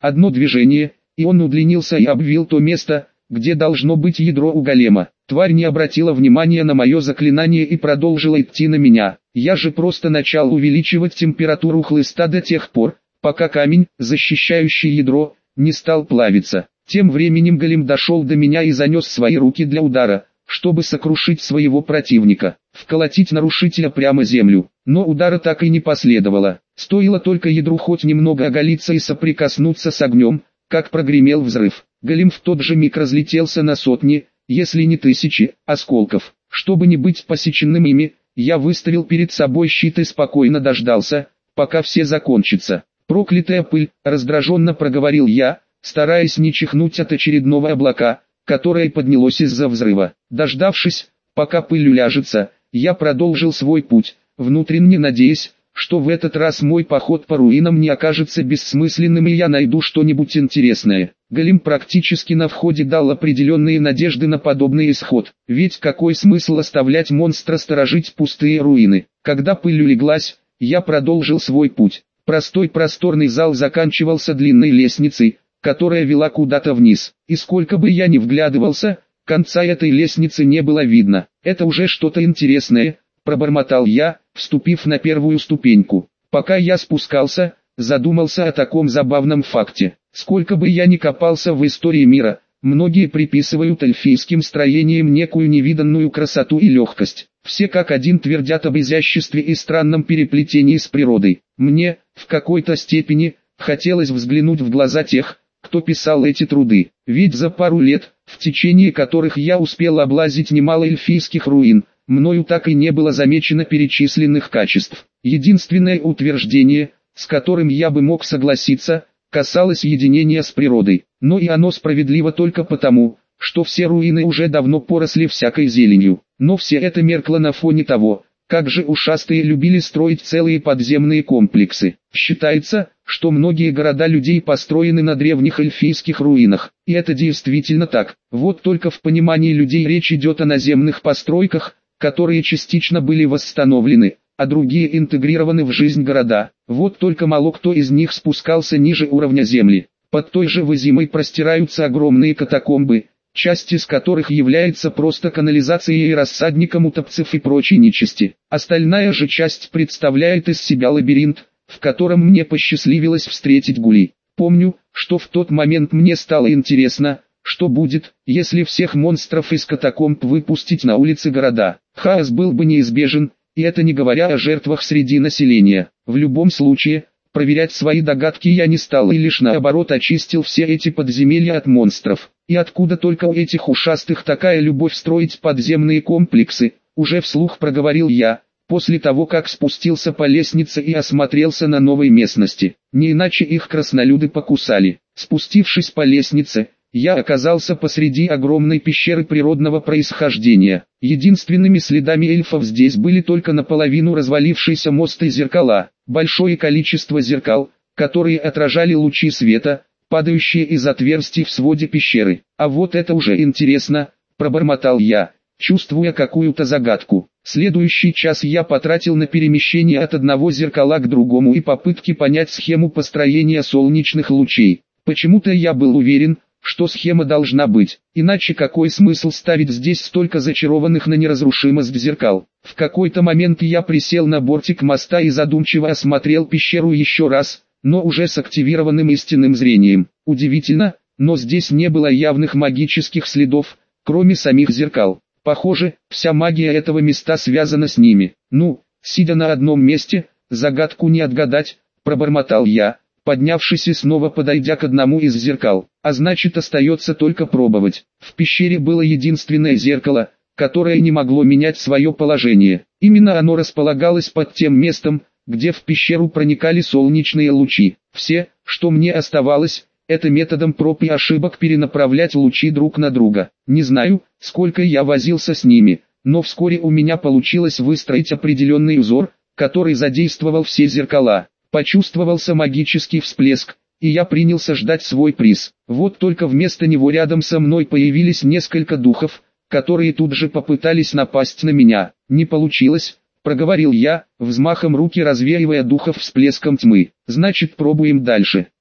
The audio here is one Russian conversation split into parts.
Одно движение, и он удлинился и обвил то место, где должно быть ядро у голема. Тварь не обратила внимания на мое заклинание и продолжила идти на меня. Я же просто начал увеличивать температуру хлыста до тех пор, пока камень, защищающий ядро, не стал плавиться. Тем временем голем дошел до меня и занес свои руки для удара, чтобы сокрушить своего противника, вколотить нарушителя прямо в землю. Но удара так и не последовало. Стоило только ядру хоть немного оголиться и соприкоснуться с огнем, как прогремел взрыв. Голем в тот же миг разлетелся на сотни, если не тысячи, осколков. Чтобы не быть посеченным ими, я выставил перед собой щит и спокойно дождался, пока все закончатся. «Проклятая пыль!» – раздраженно проговорил я, стараясь не чихнуть от очередного облака, которое поднялось из-за взрыва. Дождавшись, пока пыль уляжется, я продолжил свой путь, внутренне надеясь, что в этот раз мой поход по руинам не окажется бессмысленным и я найду что-нибудь интересное. Голем практически на входе дал определенные надежды на подобный исход, ведь какой смысл оставлять монстра сторожить пустые руины. Когда пыль улеглась, я продолжил свой путь. Простой просторный зал заканчивался длинной лестницей, которая вела куда-то вниз, и сколько бы я ни вглядывался, конца этой лестницы не было видно. «Это уже что-то интересное», – пробормотал я, вступив на первую ступеньку. Пока я спускался, задумался о таком забавном факте. Сколько бы я ни копался в истории мира, многие приписывают эльфийским строениям некую невиданную красоту и легкость. Все как один твердят об изяществе и странном переплетении с природой. Мне, в какой-то степени, хотелось взглянуть в глаза тех, кто писал эти труды. Ведь за пару лет, в течение которых я успел облазить немало эльфийских руин, мною так и не было замечено перечисленных качеств. Единственное утверждение, с которым я бы мог согласиться, касалось единения с природой. Но и оно справедливо только потому, что все руины уже давно поросли всякой зеленью. Но все это меркло на фоне того, как же ушастые любили строить целые подземные комплексы. Считается, что многие города людей построены на древних эльфийских руинах. И это действительно так. Вот только в понимании людей речь идет о наземных постройках, которые частично были восстановлены, а другие интегрированы в жизнь города. Вот только мало кто из них спускался ниже уровня земли. Под той же Вызимой простираются огромные катакомбы, часть из которых является просто канализацией и рассадником утопцев и прочей нечисти. Остальная же часть представляет из себя лабиринт, в котором мне посчастливилось встретить Гули. Помню, что в тот момент мне стало интересно, что будет, если всех монстров из катакомб выпустить на улицы города. Хаос был бы неизбежен, и это не говоря о жертвах среди населения. В любом случае, проверять свои догадки я не стал и лишь наоборот очистил все эти подземелья от монстров. И откуда только у этих ушастых такая любовь строить подземные комплексы, уже вслух проговорил я, после того как спустился по лестнице и осмотрелся на новой местности. Не иначе их краснолюды покусали. Спустившись по лестнице, я оказался посреди огромной пещеры природного происхождения. Единственными следами эльфов здесь были только наполовину развалившийся мост и зеркала. Большое количество зеркал, которые отражали лучи света, падающие из отверстий в своде пещеры. «А вот это уже интересно», – пробормотал я, чувствуя какую-то загадку. Следующий час я потратил на перемещение от одного зеркала к другому и попытки понять схему построения солнечных лучей. Почему-то я был уверен, что схема должна быть, иначе какой смысл ставить здесь столько зачарованных на неразрушимость зеркал. В какой-то момент я присел на бортик моста и задумчиво осмотрел пещеру еще раз, но уже с активированным истинным зрением. Удивительно, но здесь не было явных магических следов, кроме самих зеркал. Похоже, вся магия этого места связана с ними. Ну, сидя на одном месте, загадку не отгадать, пробормотал я, поднявшись и снова подойдя к одному из зеркал. А значит, остается только пробовать. В пещере было единственное зеркало, которое не могло менять свое положение. Именно оно располагалось под тем местом, где в пещеру проникали солнечные лучи. Все, что мне оставалось, это методом проб и ошибок перенаправлять лучи друг на друга. Не знаю, сколько я возился с ними, но вскоре у меня получилось выстроить определенный узор, который задействовал все зеркала. Почувствовался магический всплеск, и я принялся ждать свой приз. Вот только вместо него рядом со мной появились несколько духов, которые тут же попытались напасть на меня. «Не получилось», — проговорил я, взмахом руки развеивая духов всплеском тьмы. «Значит, пробуем дальше».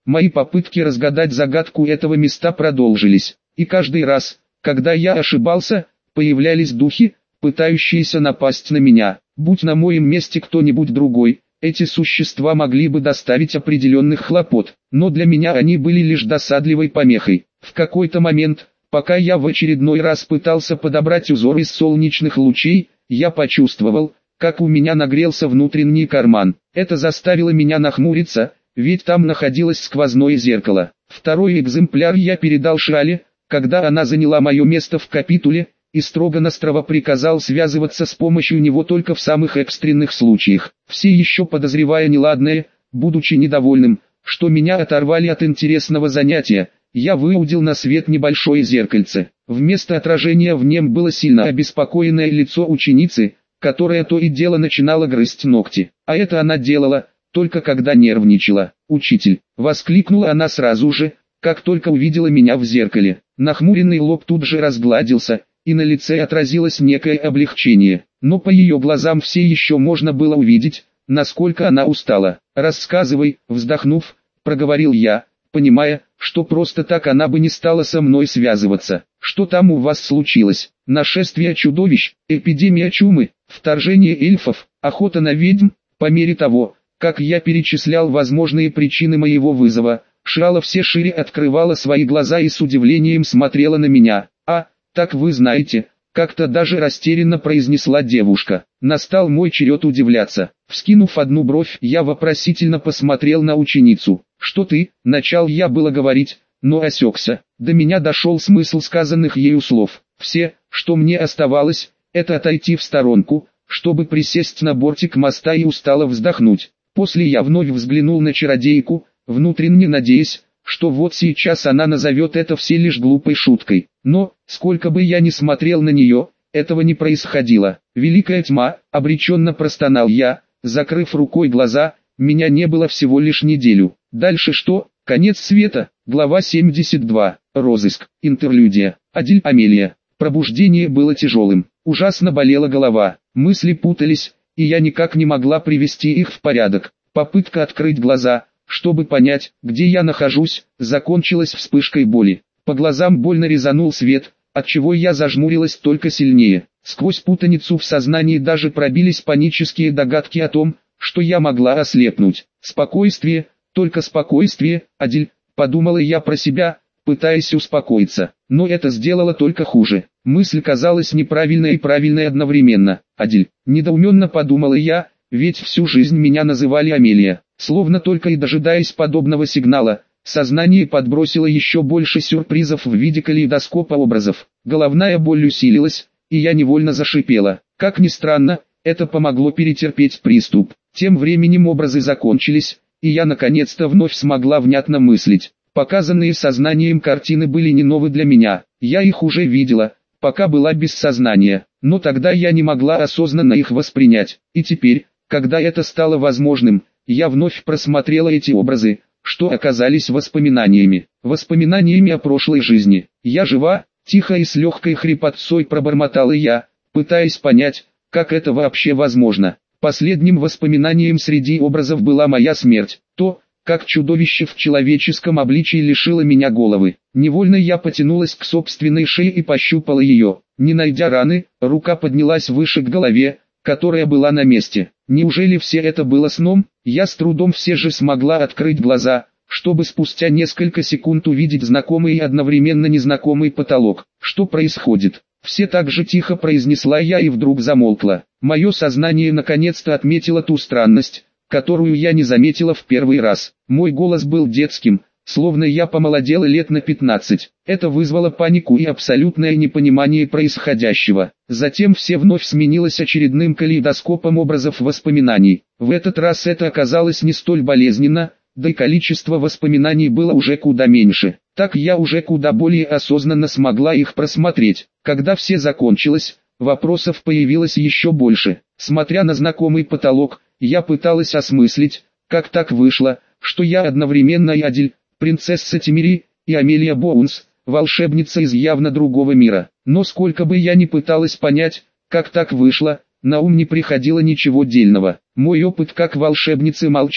Мои попытки разгадать загадку этого места продолжились, и каждый раз, когда я ошибался, появлялись духи, пытающиеся напасть на меня. Будь на моем месте кто-нибудь другой, эти существа могли бы доставить определенных хлопот, но для меня они были лишь досадливой помехой. В какой-то момент, пока я в очередной раз пытался подобрать узор из солнечных лучей, я почувствовал, как у меня нагрелся внутренний карман. Это заставило меня нахмуриться, ведь там находилось сквозное зеркало. Второй экземпляр я передал Шале, когда она заняла мое место в капитуле, и строго-настрого приказал связываться с помощью него только в самых экстренных случаях. Все еще подозревая неладное, будучи недовольным, что меня оторвали от интересного занятия, я выудил на свет небольшое зеркальце. Вместо отражения в нем было сильно обеспокоенное лицо ученицы, которая то и дело начинала грызть ногти. А это она делала, только когда нервничала. «Учитель!» — воскликнула она сразу же, как только увидела меня в зеркале. Нахмуренный лоб тут же разгладился, и на лице отразилось некое облегчение. Но по ее глазам все еще можно было увидеть, насколько она устала. «Рассказывай», — вздохнув, проговорил я, понимая, что просто так она бы не стала со мной связываться. «Что там у вас случилось? Нашествие чудовищ, эпидемия чумы, вторжение эльфов, охота на ведьм?» По мере того, как я перечислял возможные причины моего вызова, Шала все шире открывала свои глаза и с удивлением смотрела на меня. «А, так вы знаете», — как-то даже растерянно произнесла девушка. Настал мой черед удивляться. Вскинув одну бровь, я вопросительно посмотрел на ученицу. «Что ты?» — начал я было говорить, но осекся. До меня дошел смысл сказанных ею слов. Все, что мне оставалось, это отойти в сторонку, чтобы присесть на бортик моста и устало вздохнуть. После я вновь взглянул на чародейку, внутренне надеясь, что вот сейчас она назовет это все лишь глупой шуткой. Но, сколько бы я ни смотрел на нее, этого не происходило. «Великая тьма», — обреченно простонал я, закрыв рукой глаза, меня не было всего лишь неделю. Дальше что? Конец света. Глава 72. Розыск. Интерлюдия. Адиль Амелия. Пробуждение было тяжелым. Ужасно болела голова. Мысли путались, и я никак не могла привести их в порядок. Попытка открыть глаза, чтобы понять, где я нахожусь, закончилась вспышкой боли. По глазам больно резанул свет, отчего я зажмурилась только сильнее. Сквозь путаницу в сознании даже пробились панические догадки о том, что я могла ослепнуть. «Спокойствие, только спокойствие, Адиль», — подумала я про себя, пытаясь успокоиться. Но это сделало только хуже. Мысль казалась неправильной и правильной одновременно. «Адиль», — недоуменно подумала я, ведь всю жизнь меня называли Амелия. Словно только и дожидаясь подобного сигнала, сознание подбросило еще больше сюрпризов в виде калейдоскопа образов. Головная боль усилилась, и я невольно зашипела. Как ни странно, это помогло перетерпеть приступ. Тем временем образы закончились, и я наконец-то вновь смогла внятно мыслить. Показанные сознанием картины были не новы для меня. Я их уже видела, пока была без сознания, но тогда я не могла осознанно их воспринять. И теперь, когда это стало возможным, я вновь просмотрела эти образы, что оказались воспоминаниями. Воспоминаниями о прошлой жизни. «Я жива», — тихо и с легкой хрипотцой пробормотала я, пытаясь понять, как это вообще возможно. Последним воспоминанием среди образов была моя смерть. То, как чудовище в человеческом обличии лишило меня головы. Невольно я потянулась к собственной шее и пощупала ее. Не найдя раны, рука поднялась выше к голове, которая была на месте. Неужели все это было сном? Я с трудом все же смогла открыть глаза, чтобы спустя несколько секунд увидеть знакомый и одновременно незнакомый потолок. Что происходит? Все так же тихо произнесла я и вдруг замолкла. Мое сознание наконец-то отметило ту странность, которую я не заметила в первый раз. Мой голос был детским, словно я помолодела лет на 15. Это вызвало панику и абсолютное непонимание происходящего. Затем все вновь сменилось очередным калейдоскопом образов воспоминаний. В этот раз это оказалось не столь болезненно, да и количество воспоминаний было уже куда меньше. Так я уже куда более осознанно смогла их просмотреть. Когда все закончилось, вопросов появилось еще больше. Смотря на знакомый потолок, я пыталась осмыслить, как так вышло, что я одновременно и Адиль, принцесса Тимири, и Амелия Боунс, волшебница из явно другого мира. Но сколько бы я ни пыталась понять, как так вышло, на ум не приходило ничего дельного. Мой опыт как волшебницы молчал.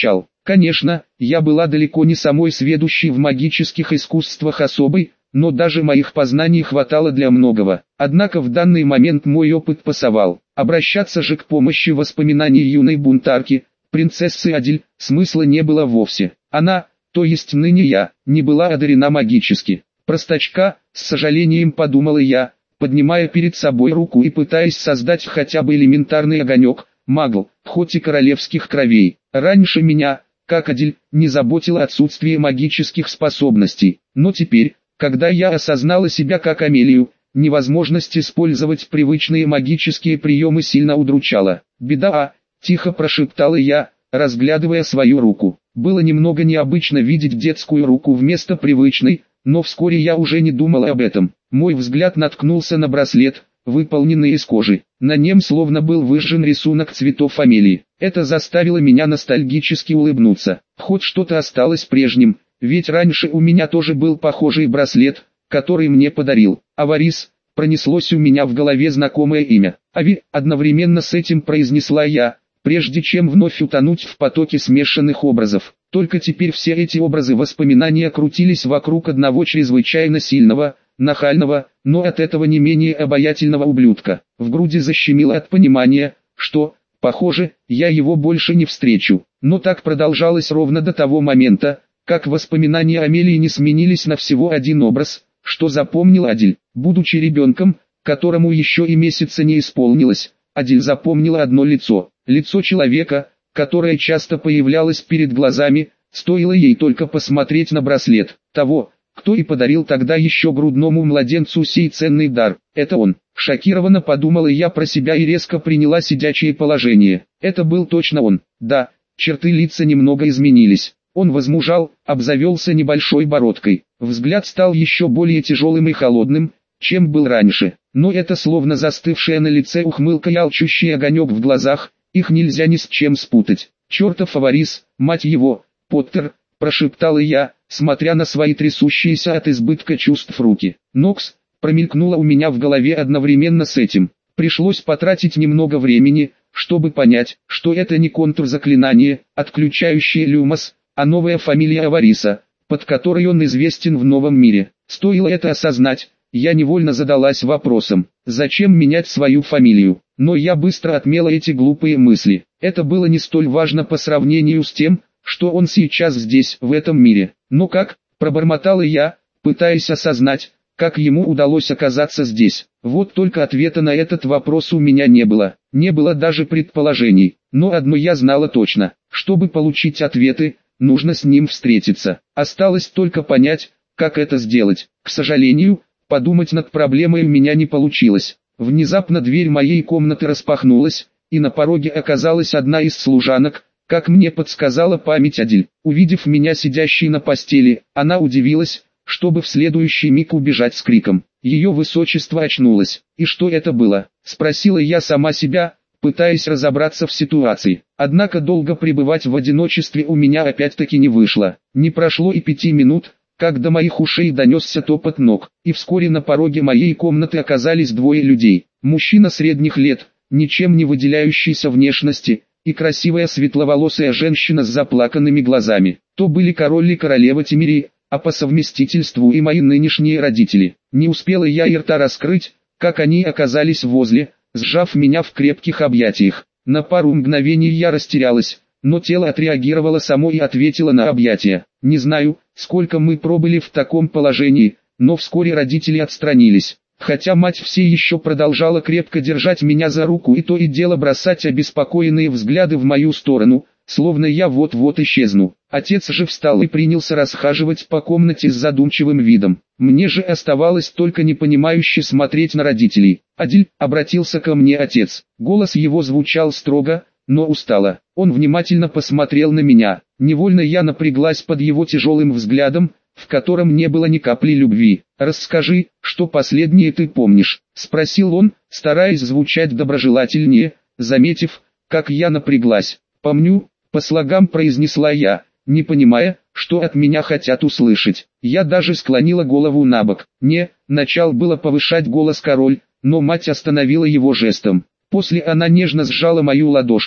Конечно, я была далеко не самой сведущей в магических искусствах особой, но даже моих познаний хватало для многого. Однако в данный момент мой опыт пасовал. Обращаться же к помощи воспоминаний юной бунтарки, принцессы Адиль, смысла не было вовсе. Она, то есть ныне я, не была одарена магически. Простачка, с сожалением подумала я, поднимая перед собой руку и пытаясь создать хотя бы элементарный огонек, магл, хоть и королевских кровей. Раньше меня, как Адиль, не заботило отсутствие магических способностей, но теперь, когда я осознала себя как Амелию, невозможность использовать привычные магические приемы сильно удручала. «Беда, тихо прошептала я, разглядывая свою руку. Было немного необычно видеть детскую руку вместо привычной, но вскоре я уже не думала об этом. Мой взгляд наткнулся на браслет, выполненный из кожи. На нем словно был выжжен рисунок цветов Амелии. Это заставило меня ностальгически улыбнуться. Хоть что-то осталось прежним, ведь раньше у меня тоже был похожий браслет, который мне подарил Аварис. Пронеслось у меня в голове знакомое имя. Ави, одновременно с этим произнесла я, прежде чем вновь утонуть в потоке смешанных образов. Только теперь все эти образы воспоминания крутились вокруг одного чрезвычайно сильного, нахального, но от этого не менее обаятельного ублюдка. В груди защемило от понимания, что, похоже, я его больше не встречу. Но так продолжалось ровно до того момента, как воспоминания Амелии не сменились на всего один образ, что запомнил Адиль. Будучи ребенком, которому еще и месяца не исполнилось, Адиль запомнила одно лицо. Лицо человека, которое часто появлялось перед глазами, стоило ей только посмотреть на браслет. Того, кто и подарил тогда еще грудному младенцу сей ценный дар. Это он. Шокированно подумала я про себя и резко приняла сидячее положение. Это был точно он. Да, черты лица немного изменились. Он возмужал, обзавелся небольшой бородкой. Взгляд стал еще более тяжелым и холодным, чем был раньше. Но это словно застывшая на лице ухмылка и алчущий огонек в глазах, их нельзя ни с чем спутать. «Чертов Аварис, мать его, Поттер!» – прошептала я, смотря на свои трясущиеся от избытка чувств руки. «Нокс!» – промелькнуло у меня в голове одновременно с этим. Пришлось потратить немного времени, чтобы понять, что это не контур заклинания, отключающее Люмос, а новая фамилия Авариса, под которой он известен в новом мире. Стоило это осознать, я невольно задалась вопросом, зачем менять свою фамилию, но я быстро отмела эти глупые мысли. Это было не столь важно по сравнению с тем, что он сейчас здесь, в этом мире. Но как, пробормотала я, пытаясь осознать, как ему удалось оказаться здесь. Вот только ответа на этот вопрос у меня не было. Не было даже предположений. Но одно я знала точно. Чтобы получить ответы, нужно с ним встретиться. Осталось только понять, как это сделать. К сожалению, подумать над проблемой у меня не получилось. Внезапно дверь моей комнаты распахнулась, и на пороге оказалась одна из служанок, как мне подсказала память Адиль. Увидев меня сидящей на постели, она удивилась, чтобы в следующий миг убежать с криком. Ее высочество очнулось. «И что это было?» – спросила я сама себя, пытаясь разобраться в ситуации. Однако долго пребывать в одиночестве у меня опять-таки не вышло. Не прошло и 5 минут, как до моих ушей донесся топот ног, и вскоре на пороге моей комнаты оказались двое людей. Мужчина средних лет, ничем не выделяющийся внешности, и красивая светловолосая женщина с заплаканными глазами. То были король и королева Тимирии, а по совместительству и мои нынешние родители. Не успела я и рта раскрыть, как они оказались возле, сжав меня в крепких объятиях. На пару мгновений я растерялась, но тело отреагировало само и ответило на объятия. Не знаю, сколько мы пробыли в таком положении, но вскоре родители отстранились. Хотя мать все еще продолжала крепко держать меня за руку и то и дело бросать обеспокоенные взгляды в мою сторону, словно я вот-вот исчезну. Отец же встал и принялся расхаживать по комнате с задумчивым видом. Мне же оставалось только непонимающе смотреть на родителей. «Адиль», — обратился ко мне отец. Голос его звучал строго, но устало. Он внимательно посмотрел на меня. Невольно я напряглась под его тяжелым взглядом, в котором не было ни капли любви. «Расскажи, что последнее ты помнишь?» — спросил он, стараясь звучать доброжелательнее, заметив, как я напряглась. «Помню», — по слогам произнесла я, не понимая, что от меня хотят услышать. Я даже склонила голову набок. «Не», — начал было повышать голос король, но мать остановила его жестом. После она нежно сжала мою ладошку,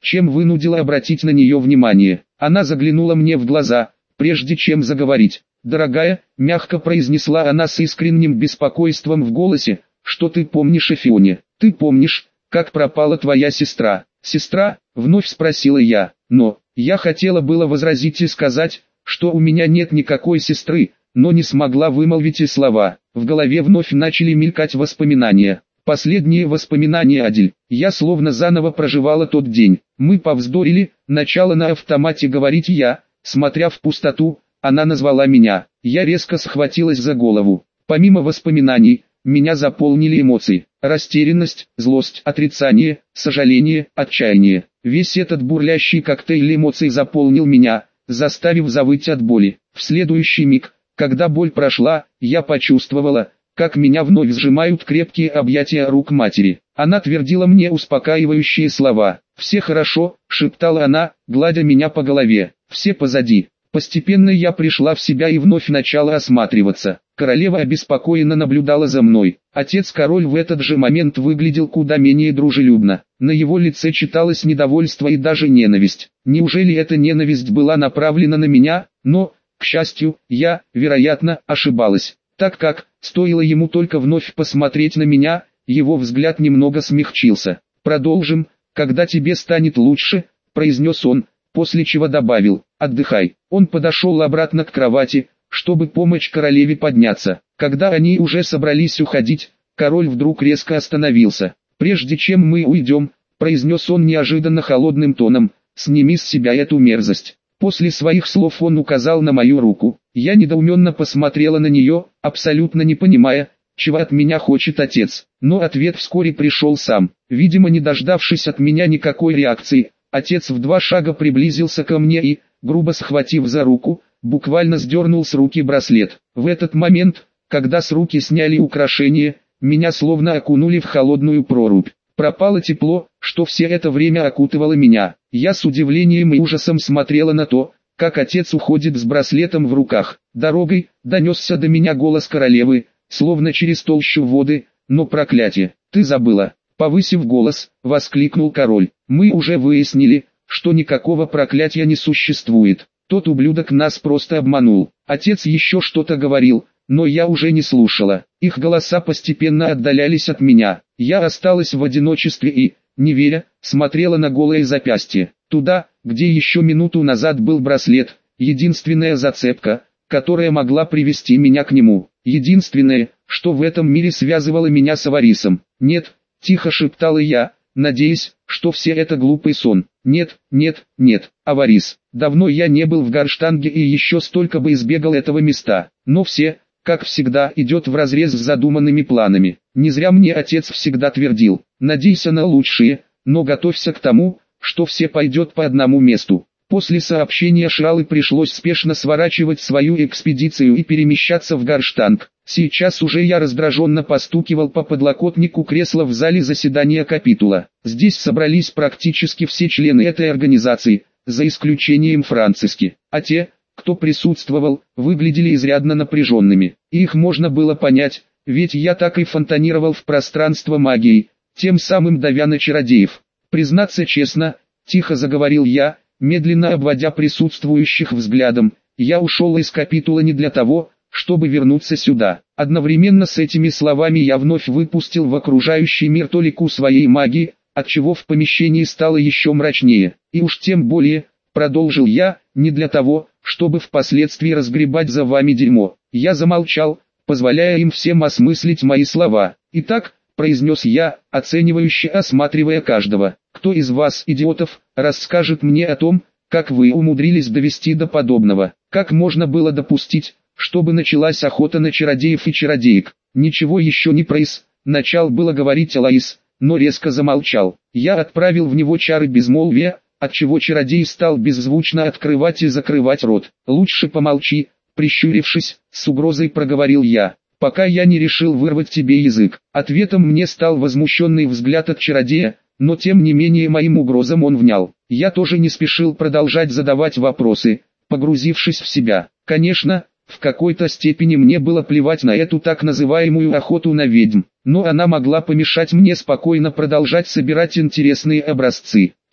чем вынудила обратить на нее внимание. Она заглянула мне в глаза, прежде чем заговорить. «Дорогая», — мягко произнесла она с искренним беспокойством в голосе, — «что ты помнишь о Фионе? Ты помнишь, как пропала твоя сестра?» «Сестра?» — вновь спросила я, но я хотела было возразить и сказать, что у меня нет никакой сестры, но не смогла вымолвить и слова. В голове вновь начали мелькать воспоминания. Последние воспоминания Адель. Я словно заново проживала тот день. Мы повздорили, начала на автомате говорить я, смотря в пустоту, она назвала меня. Я резко схватилась за голову. Помимо воспоминаний, меня заполнили эмоции. Растерянность, злость, отрицание, сожаление, отчаяние. Весь этот бурлящий коктейль эмоций заполнил меня, заставив завыть от боли. В следующий миг, когда боль прошла, я почувствовала, как меня вновь сжимают крепкие объятия рук матери. Она твердила мне успокаивающие слова. «Все хорошо», — шептала она, гладя меня по голове. «Все позади». Постепенно я пришла в себя и вновь начала осматриваться. Королева обеспокоенно наблюдала за мной. Отец-король в этот же момент выглядел куда менее дружелюбно. На его лице читалось недовольство и даже ненависть. Неужели эта ненависть была направлена на меня? Но, к счастью, я, вероятно, ошибалась. Так как, стоило ему только вновь посмотреть на меня, его взгляд немного смягчился. «Продолжим, когда тебе станет лучше», — произнес он, после чего добавил: «Отдыхай». Он подошел обратно к кровати, чтобы помочь королеве подняться. Когда они уже собрались уходить, король вдруг резко остановился. «Прежде чем мы уйдем», — произнес он неожиданно холодным тоном, — «сними с себя эту мерзость». После своих слов он указал на мою руку. Я недоуменно посмотрела на нее, абсолютно не понимая, чего от меня хочет отец. Но ответ вскоре пришел сам. Видимо, не дождавшись от меня никакой реакции, отец в 2 шага приблизился ко мне и, грубо схватив за руку, буквально сдернул с руки браслет. В этот момент, когда с руки сняли украшение, меня словно окунули в холодную прорубь. Пропало тепло, что все это время окутывало меня. Я с удивлением и ужасом смотрела на то, как отец уходит с браслетом в руках. Дорогой донесся до меня голос королевы, словно через толщу воды, но проклятие, ты забыла. Повысив голос, воскликнул король. Мы уже выяснили, что никакого проклятия не существует. Тот ублюдок нас просто обманул. Отец еще что-то говорил, но я уже не слушала. Их голоса постепенно отдалялись от меня. Я осталась в одиночестве и, не веря, смотрела на голое запястье. Туда, где еще минуту назад был браслет, единственная зацепка, которая могла привести меня к нему. Единственное, что в этом мире связывало меня с Аварисом. «Нет», — тихо шептала я, надеясь, что все это глупый сон. «Нет, нет, нет, Аварис, давно я не был в Гарштанге и еще столько бы избегал этого места». Но все, как всегда, идет вразрез с задуманными планами. Не зря мне отец всегда твердил: надейся на лучшее, но готовься к тому, что все пойдет по одному месту. После сообщения Шралы пришлось спешно сворачивать свою экспедицию и перемещаться в Гарштанг. Сейчас уже я раздраженно постукивал по подлокотнику кресла в зале заседания капитула. Здесь собрались практически все члены этой организации, за исключением Франциски. А те, кто присутствовал, выглядели изрядно напряженными. Их можно было понять, ведь я так и фонтанировал в пространство магией, тем самым давя на чародеев. «Признаться честно», — тихо заговорил я, медленно обводя присутствующих взглядом, — «я ушел из капитула не для того, чтобы вернуться сюда». Одновременно с этими словами я вновь выпустил в окружающий мир толику своей магии, отчего в помещении стало еще мрачнее. «И уж тем более», — продолжил я, — «не для того, чтобы впоследствии разгребать за вами дерьмо». Я замолчал, позволяя им всем осмыслить мои слова. «Итак», — произнес я, оценивающе осматривая каждого, — «кто из вас, идиотов, расскажет мне о том, как вы умудрились довести до подобного? Как можно было допустить, чтобы началась охота на чародеев и чародеек?» «Ничего еще не начал было говорить Алаис, но резко замолчал. Я отправил в него чары безмолвия, отчего чародей стал беззвучно открывать и закрывать рот. «Лучше помолчи», — прищурившись, с угрозой проговорил я, — «пока я не решил вырвать тебе язык». Ответом мне стал возмущенный взгляд от чародея, но тем не менее моим угрозам он внял. Я тоже не спешил продолжать задавать вопросы, погрузившись в себя. Конечно, в какой-то степени мне было плевать на эту так называемую охоту на ведьм, но она могла помешать мне спокойно продолжать собирать интересные образцы.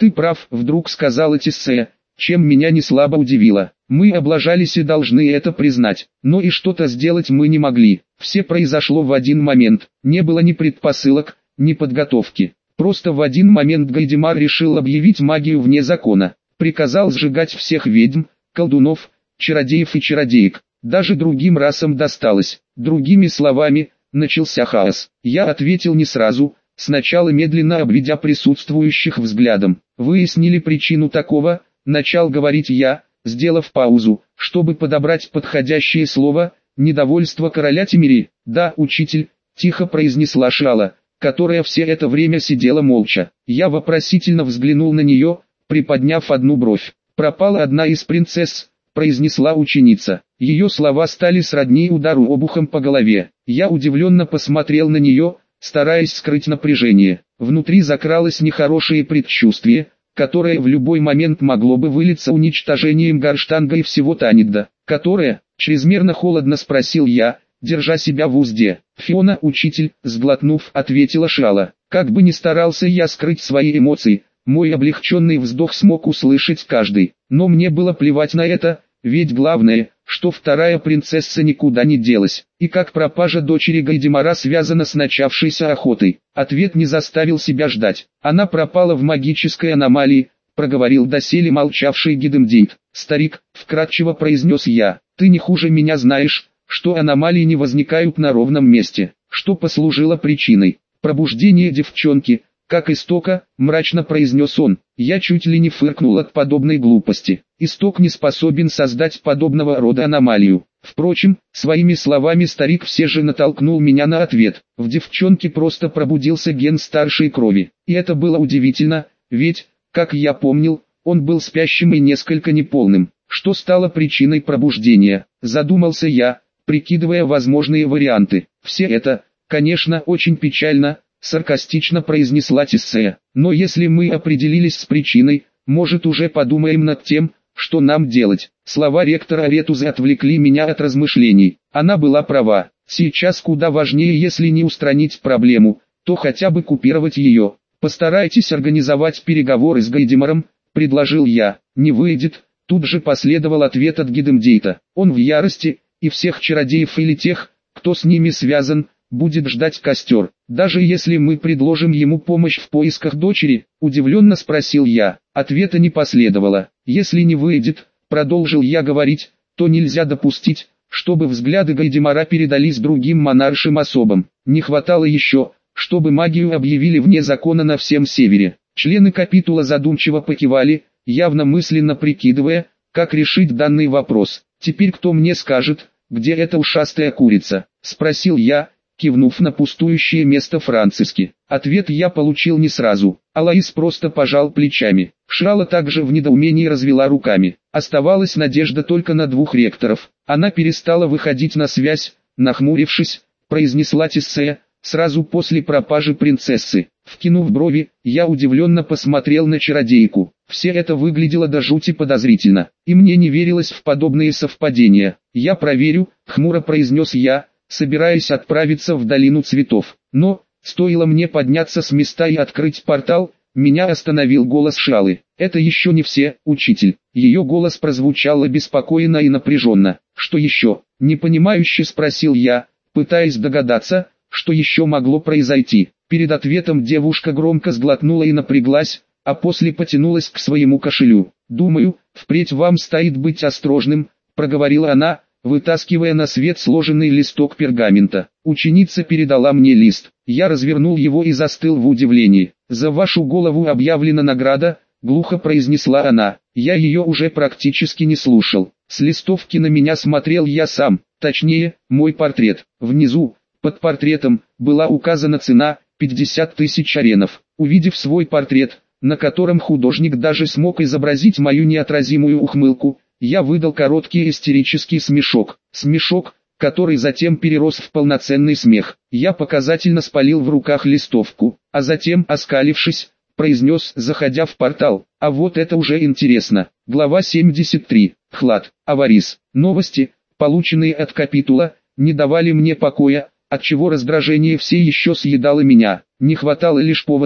«Ты прав», — вдруг сказала Тиссе, чем меня не слабо удивило. Мы облажались и должны это признать, но и что-то сделать мы не могли. Все произошло в один момент, не было ни предпосылок, ни подготовки. Просто в один момент Гайдемар решил объявить магию вне закона, приказал сжигать всех ведьм, колдунов, чародеев и чародеек. Даже другим расам досталось. Другими словами, начался хаос. Я ответил не сразу, сначала медленно обведя присутствующих взглядом. «Выяснили причину такого», — начал говорить я, сделав паузу, чтобы подобрать подходящее слово, «недовольство короля Тимири». «Да, учитель», — тихо произнесла Шала, которая все это время сидела молча. Я вопросительно взглянул на нее, приподняв одну бровь. «Пропала одна из принцесс», — произнесла ученица. Ее слова стали сродни удару обухом по голове. Я удивленно посмотрел на нее, стараясь скрыть напряжение. Внутри закралось нехорошее предчувствие, которое в любой момент могло бы вылиться уничтожением Гарштанга и всего Танидда. «Которое?» — чрезмерно холодно спросил я, держа себя в узде. «Фиона, учитель», — сглотнув, ответила Шала. Как бы ни старался я скрыть свои эмоции, мой облегченный вздох смог услышать каждый. Но мне было плевать на это, ведь главное, что вторая принцесса никуда не делась. И как пропажа дочери Гайдемара связана с начавшейся охотой. Ответ не заставил себя ждать. Она пропала в магической аномалии, проговорил доселе молчавший Гидемдейт. «Старик», — вкратчиво произнес я, — «ты не хуже меня знаешь, что аномалии не возникают на ровном месте, что послужило причиной пробуждения девчонки, как истока», — мрачно произнес он. Я чуть ли не фыркнул от подобной глупости. Исток не способен создать подобного рода аномалию. Впрочем, своими словами старик все же натолкнул меня на ответ. В девчонке просто пробудился ген старшей крови. И это было удивительно, ведь, как я помнил, он был спящим и несколько неполным. Что стало причиной пробуждения? Задумался я, прикидывая возможные варианты. Все это, конечно, очень печально, саркастично произнесла Тиссе. Но если мы определились с причиной, может уже подумаем над тем, что нам делать. Слова ректора Ретузы отвлекли меня от размышлений. Она была права. Сейчас куда важнее, если не устранить проблему, то хотя бы купировать ее. Постарайтесь организовать переговоры с Гайдемаром, предложил я. Не выйдет, тут же последовал ответ от Гидемдейта. Он в ярости, и всех чародеев или тех, кто с ними связан, будет ждать костер. Даже если мы предложим ему помощь в поисках дочери, удивленно спросил я. Ответа не последовало. Если не выйдет, продолжил я говорить, то нельзя допустить, чтобы взгляды Гайдемара передались другим монаршим особам. Не хватало еще, чтобы магию объявили вне закона на всем севере. Члены капитула задумчиво покивали, явно мысленно прикидывая, как решить данный вопрос. «Теперь кто мне скажет, где эта ушастая курица?» — спросил я, кивнув на пустующее место Франциски. Ответ я получил не сразу. Алаис просто пожал плечами. Шала также в недоумении развела руками. Оставалась надежда только на двух ректоров. Она перестала выходить на связь, нахмурившись, произнесла Тиссе, сразу после пропажи принцессы. Вкинув брови, я удивленно посмотрел на чародейку. Все это выглядело до жути подозрительно, и мне не верилось в подобные совпадения. «Я проверю», — хмуро произнес я, собираясь отправиться в долину цветов. Но, стоило мне подняться с места и открыть портал, меня остановил голос Шалы. «Это еще не все, учитель». Ее голос прозвучал обеспокоенно и напряженно. «Что еще?» — непонимающе спросил я, пытаясь догадаться, что еще могло произойти. Перед ответом девушка громко сглотнула и напряглась, а после потянулась к своему кошелю. «Думаю, впредь вам стоит быть осторожным», — проговорила она, вытаскивая на свет сложенный листок пергамента. Ученица передала мне лист. Я развернул его и застыл в удивлении. «За вашу голову объявлена награда», — глухо произнесла она. Я ее уже практически не слушал. С листовки на меня смотрел я сам, точнее, мой портрет. Внизу, под портретом, была указана цена — 50 тысяч аренов. Увидев свой портрет, на котором художник даже смог изобразить мою неотразимую ухмылку, я выдал короткий истерический смешок. Смешок, который затем перерос в полноценный смех. Я показательно спалил в руках листовку, а затем, оскалившись, произнес, заходя в портал: «А вот это уже интересно». Глава 73. Хлад. Аварис. Новости, полученные от капитула, не давали мне покоя, отчего раздражение все еще съедало меня. Не хватало лишь повода,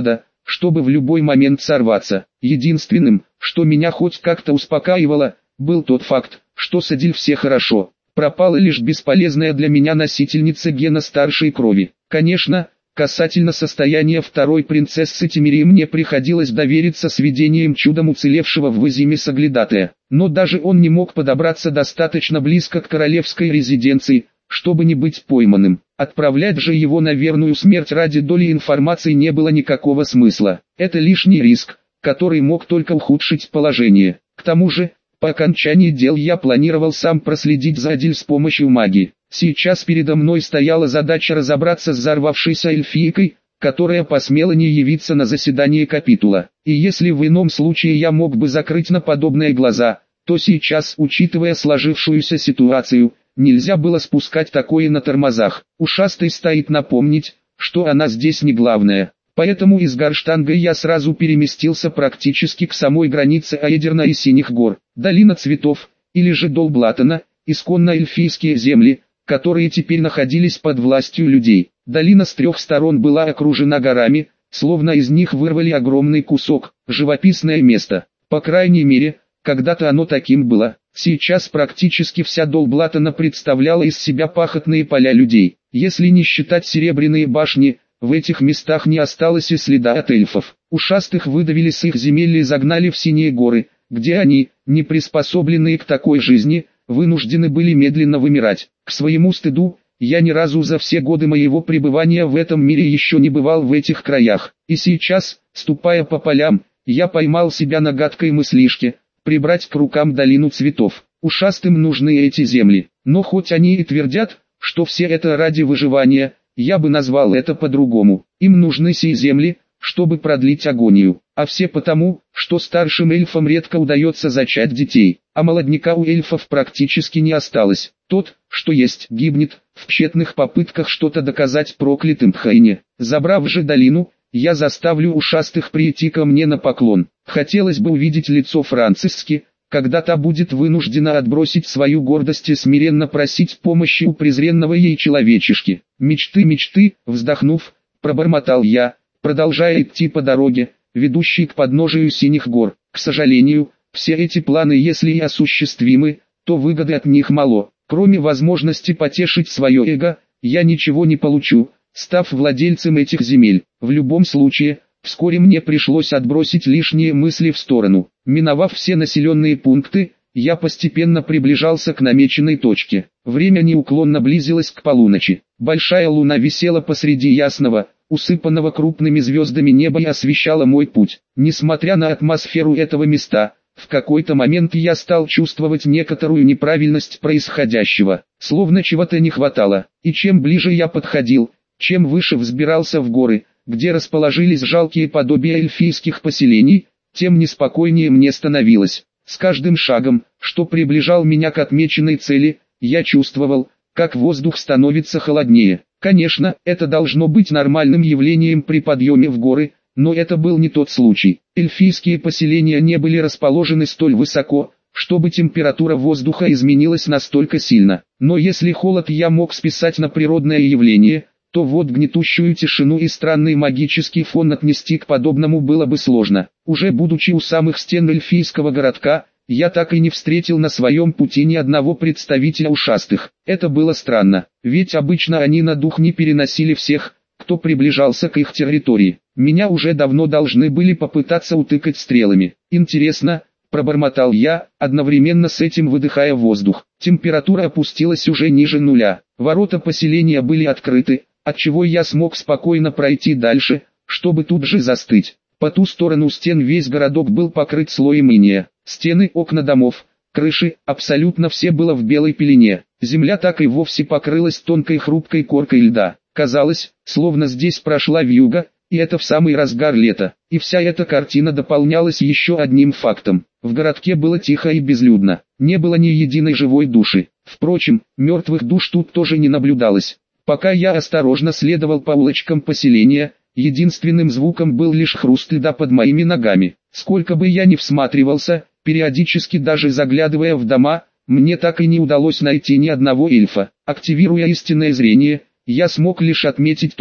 чтобы в любой момент сорваться. Единственным, что меня хоть как-то успокаивало, был тот факт, что с Эдиль все хорошо. Пропала лишь бесполезная для меня носительница гена старшей крови. Конечно, касательно состояния второй принцессы Тимирии мне приходилось довериться сведениям чудом уцелевшего в Вазиме соглядатая. Но даже он не мог подобраться достаточно близко к королевской резиденции, чтобы не быть пойманным. Отправлять же его на верную смерть ради доли информации не было никакого смысла. Это лишний риск, который мог только ухудшить положение. К тому же, по окончании дел я планировал сам проследить за Эдиль с помощью магии. Сейчас передо мной стояла задача разобраться с взорвавшейся эльфийкой, которая посмела не явиться на заседание капитула. И если в ином случае я мог бы закрыть на подобные глаза, то сейчас, учитывая сложившуюся ситуацию, нельзя было спускать такое на тормозах. Ушастый стоит напомнить, что она здесь не главная. Поэтому из Гарштанга я сразу переместился практически к самой границе Аэдерна и Синих гор. Долина цветов, или же Долблатана, исконно эльфийские земли, которые теперь находились под властью людей. Долина с трех сторон была окружена горами, словно из них вырвали огромный кусок. Живописное место. По крайней мере, когда-то оно таким было. Сейчас практически вся Долблатана представляла из себя пахотные поля людей. Если не считать серебряные башни, в этих местах не осталось и следа от эльфов. Ушастых выдавили с их земель и загнали в Синие горы, где они, не приспособленные к такой жизни, вынуждены были медленно вымирать. К своему стыду, я ни разу за все годы моего пребывания в этом мире еще не бывал в этих краях. И сейчас, ступая по полям, я поймал себя на гадкой мыслишке, прибрать к рукам долину цветов. Ушастым нужны эти земли, но хоть они и твердят, что все это ради выживания, я бы назвал это по-другому. Им нужны сии земли, чтобы продлить агонию, а все потому, что старшим эльфам редко удается зачать детей, а молодняка у эльфов практически не осталось. Тот, что есть, гибнет, в тщетных попытках что-то доказать проклятым Тхайне. Забрав же долину, я заставлю ушастых прийти ко мне на поклон. Хотелось бы увидеть лицо Франциски, когда та будет вынуждена отбросить свою гордость и смиренно просить помощи у презренного ей человечешки. Мечты, вздохнув, пробормотал я, продолжая идти по дороге, ведущей к подножию Синих гор. К сожалению, все эти планы, если и осуществимы, то выгоды от них мало. Кроме возможности потешить свое эго, я ничего не получу, став владельцем этих земель. В любом случае, вскоре мне пришлось отбросить лишние мысли в сторону. Миновав все населенные пункты, я постепенно приближался к намеченной точке. Время неуклонно близилось к полуночи. Большая луна висела посреди ясного, усыпанного крупными звездами неба и освещала мой путь. Несмотря на атмосферу этого места, в какой-то момент я стал чувствовать некоторую неправильность происходящего, словно чего-то не хватало. И чем ближе я подходил, чем выше взбирался в горы, где расположились жалкие подобия эльфийских поселений, тем неспокойнее мне становилось. С каждым шагом, что приближал меня к отмеченной цели, я чувствовал, как воздух становится холоднее. Конечно, это должно быть нормальным явлением при подъеме в горы, но это был не тот случай. Эльфийские поселения не были расположены столь высоко, чтобы температура воздуха изменилась настолько сильно. Но если холод я мог списать на природное явление, то вот гнетущую тишину и странный магический фон отнести к подобному было бы сложно. Уже будучи у самых стен эльфийского городка, я так и не встретил на своем пути ни одного представителя ушастых. Это было странно, ведь обычно они на дух не переносили всех, кто приближался к их территории. Меня уже давно должны были попытаться утыкать стрелами. Интересно, пробормотал я, одновременно с этим выдыхая воздух. Температура опустилась уже ниже нуля. Ворота поселения были открыты, отчего я смог спокойно пройти дальше, чтобы тут же застыть. По ту сторону стен весь городок был покрыт слоем инея. Стены, окна домов, крыши, абсолютно все было в белой пелене. Земля так и вовсе покрылась тонкой хрупкой коркой льда. Казалось, словно здесь прошла вьюга, и это в самый разгар лета. И вся эта картина дополнялась еще одним фактом. В городке было тихо и безлюдно. Не было ни единой живой души. Впрочем, мертвых душ тут тоже не наблюдалось. Пока я осторожно следовал по улочкам поселения, единственным звуком был лишь хруст льда под моими ногами. Сколько бы я ни всматривался, периодически даже заглядывая в дома, мне так и не удалось найти ни одного эльфа. Активируя истинное зрение, я смог лишь отметить то,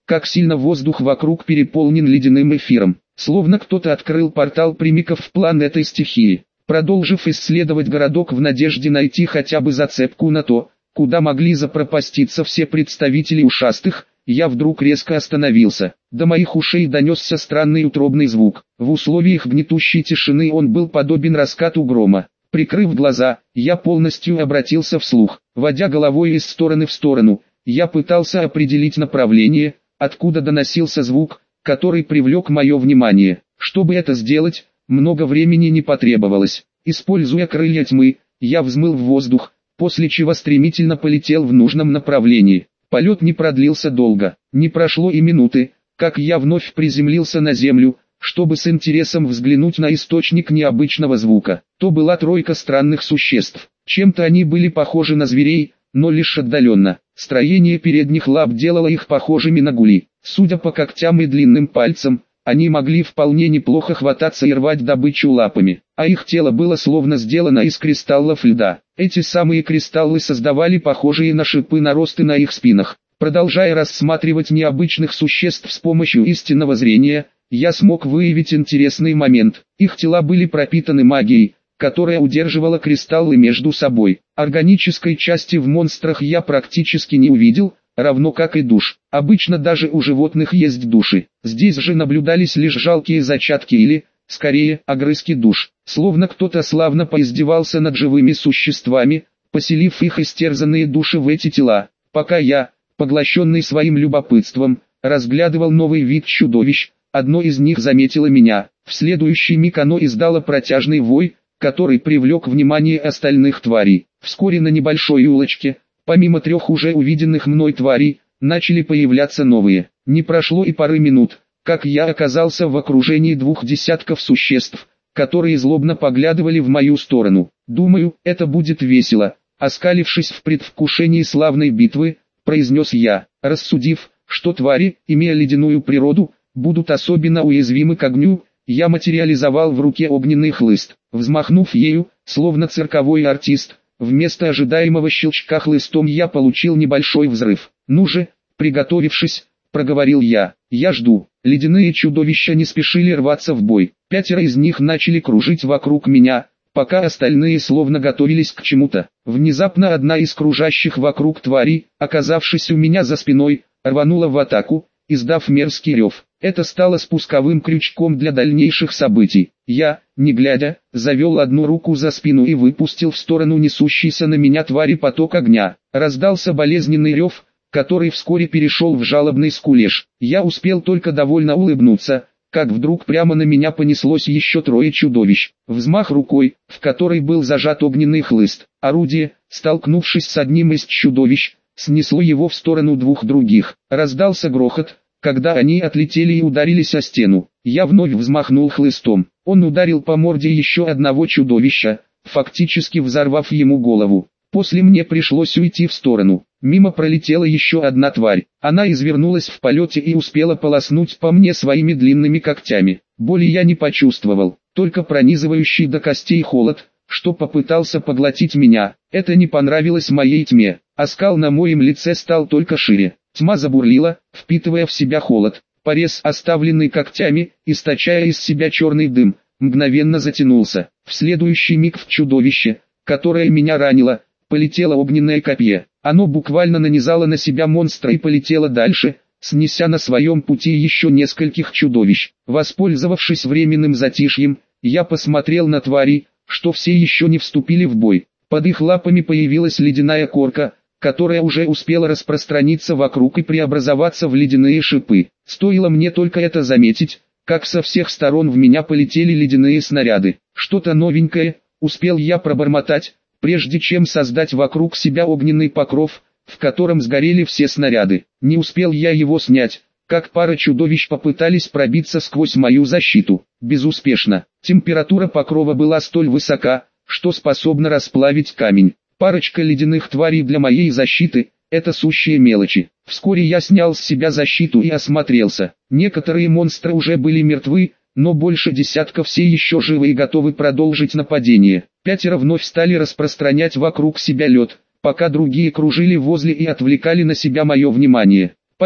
как сильно воздух вокруг переполнен ледяным эфиром, словно кто-то открыл портал прямиков в план этой стихии. Продолжив исследовать городок в надежде найти хотя бы зацепку на то, куда могли запропаститься все представители ушастых, я вдруг резко остановился. До моих ушей донесся странный утробный звук. В условиях гнетущей тишины он был подобен раскату грома. Прикрыв глаза, я полностью обратился вслух. Водя головой из стороны в сторону, я пытался определить направление, откуда доносился звук, который привлек мое внимание. Чтобы это сделать, много времени не потребовалось. Используя крылья тьмы, я взмыл в воздух, после чего стремительно полетел в нужном направлении. Полет не продлился долго. Не прошло и минуты, как я вновь приземлился на землю, чтобы с интересом взглянуть на источник необычного звука. То была тройка странных существ. Чем-то они были похожи на зверей, но лишь отдаленно. Строение передних лап делало их похожими на гули. Судя по когтям и длинным пальцам, они могли вполне неплохо хвататься и рвать добычу лапами, а их тело было словно сделано из кристаллов льда. Эти самые кристаллы создавали похожие на шипы наросты на их спинах. Продолжая рассматривать необычных существ с помощью истинного зрения, я смог выявить интересный момент. Их тела были пропитаны магией, которая удерживала кристаллы между собой. Органической части в монстрах я практически не увидел, равно как и душ. Обычно даже у животных есть души. Здесь же наблюдались лишь жалкие зачатки или, скорее, огрызки душ. Словно кто-то славно поиздевался над живыми существами, поселив их истерзанные души в эти тела. Пока я, поглощенный своим любопытством, разглядывал новый вид чудовищ, одно из них заметило меня. В следующий миг оно издало протяжный вой, который привлек внимание остальных тварей. Вскоре на небольшой улочке, помимо трех уже увиденных мной тварей, начали появляться новые. Не прошло и пары минут, как я оказался в окружении 2 десятков существ, которые злобно поглядывали в мою сторону. Думаю, это будет весело. Оскалившись в предвкушении славной битвы, произнес я, рассудив, что твари, имея ледяную природу, будут особенно уязвимы к огню. Я материализовал в руке огненный хлыст. Взмахнув ею, словно цирковой артист, вместо ожидаемого щелчка хлыстом я получил небольшой взрыв. «Ну же, приготовившись», — проговорил я, — «я жду». Ледяные чудовища не спешили рваться в бой. 5 из них начали кружить вокруг меня, пока остальные словно готовились к чему-то. Внезапно одна из кружащих вокруг тварей, оказавшись у меня за спиной, рванула в атаку, издав мерзкий рев. Это стало спусковым крючком для дальнейших событий. Я, не глядя, завел одну руку за спину и выпустил в сторону несущейся на меня твари поток огня. Раздался болезненный рев, который вскоре перешел в жалобный скулеж. Я успел только довольно улыбнуться, как вдруг прямо на меня понеслось еще 3 чудовищ. Взмах рукой, в которой был зажат огненный хлыст. Орудие, столкнувшись с одним из чудовищ, снесло его в сторону 2 других. Раздался грохот, когда они отлетели и ударились о стену. Я вновь взмахнул хлыстом. Он ударил по морде еще одного чудовища, фактически взорвав ему голову. После мне пришлось уйти в сторону. Мимо пролетела еще одна тварь. Она извернулась в полете и успела полоснуть по мне своими длинными когтями. Боли я не почувствовал, только пронизывающий до костей холод, что попытался поглотить меня. Это не понравилось моей тьме. Оскал на моем лице стал только шире. Тьма забурлила, впитывая в себя холод. Порез, оставленный когтями, источая из себя черный дым, мгновенно затянулся. В следующий миг в чудовище, которое меня ранило, полетело огненное копье. Оно буквально нанизало на себя монстра и полетело дальше, снеся на своем пути еще нескольких чудовищ. Воспользовавшись временным затишьем, я посмотрел на тварей, что все еще не вступили в бой. Под их лапами появилась ледяная корка, которая уже успела распространиться вокруг и преобразоваться в ледяные шипы. Стоило мне только это заметить, как со всех сторон в меня полетели ледяные снаряды. Что-то новенькое, успел я пробормотать, прежде чем создать вокруг себя огненный покров, в котором сгорели все снаряды. Не успел я его снять, как пара чудовищ попытались пробиться сквозь мою защиту. Безуспешно. Температура покрова была столь высока, что способна расплавить камень. Парочка ледяных тварей для моей защиты – это сущие мелочи. Вскоре я снял с себя защиту и осмотрелся. Некоторые монстры уже были мертвы, но больше десятка все еще живы и готовы продолжить нападение. 5 вновь стали распространять вокруг себя лед, пока другие кружили возле и отвлекали на себя мое внимание. Поняв,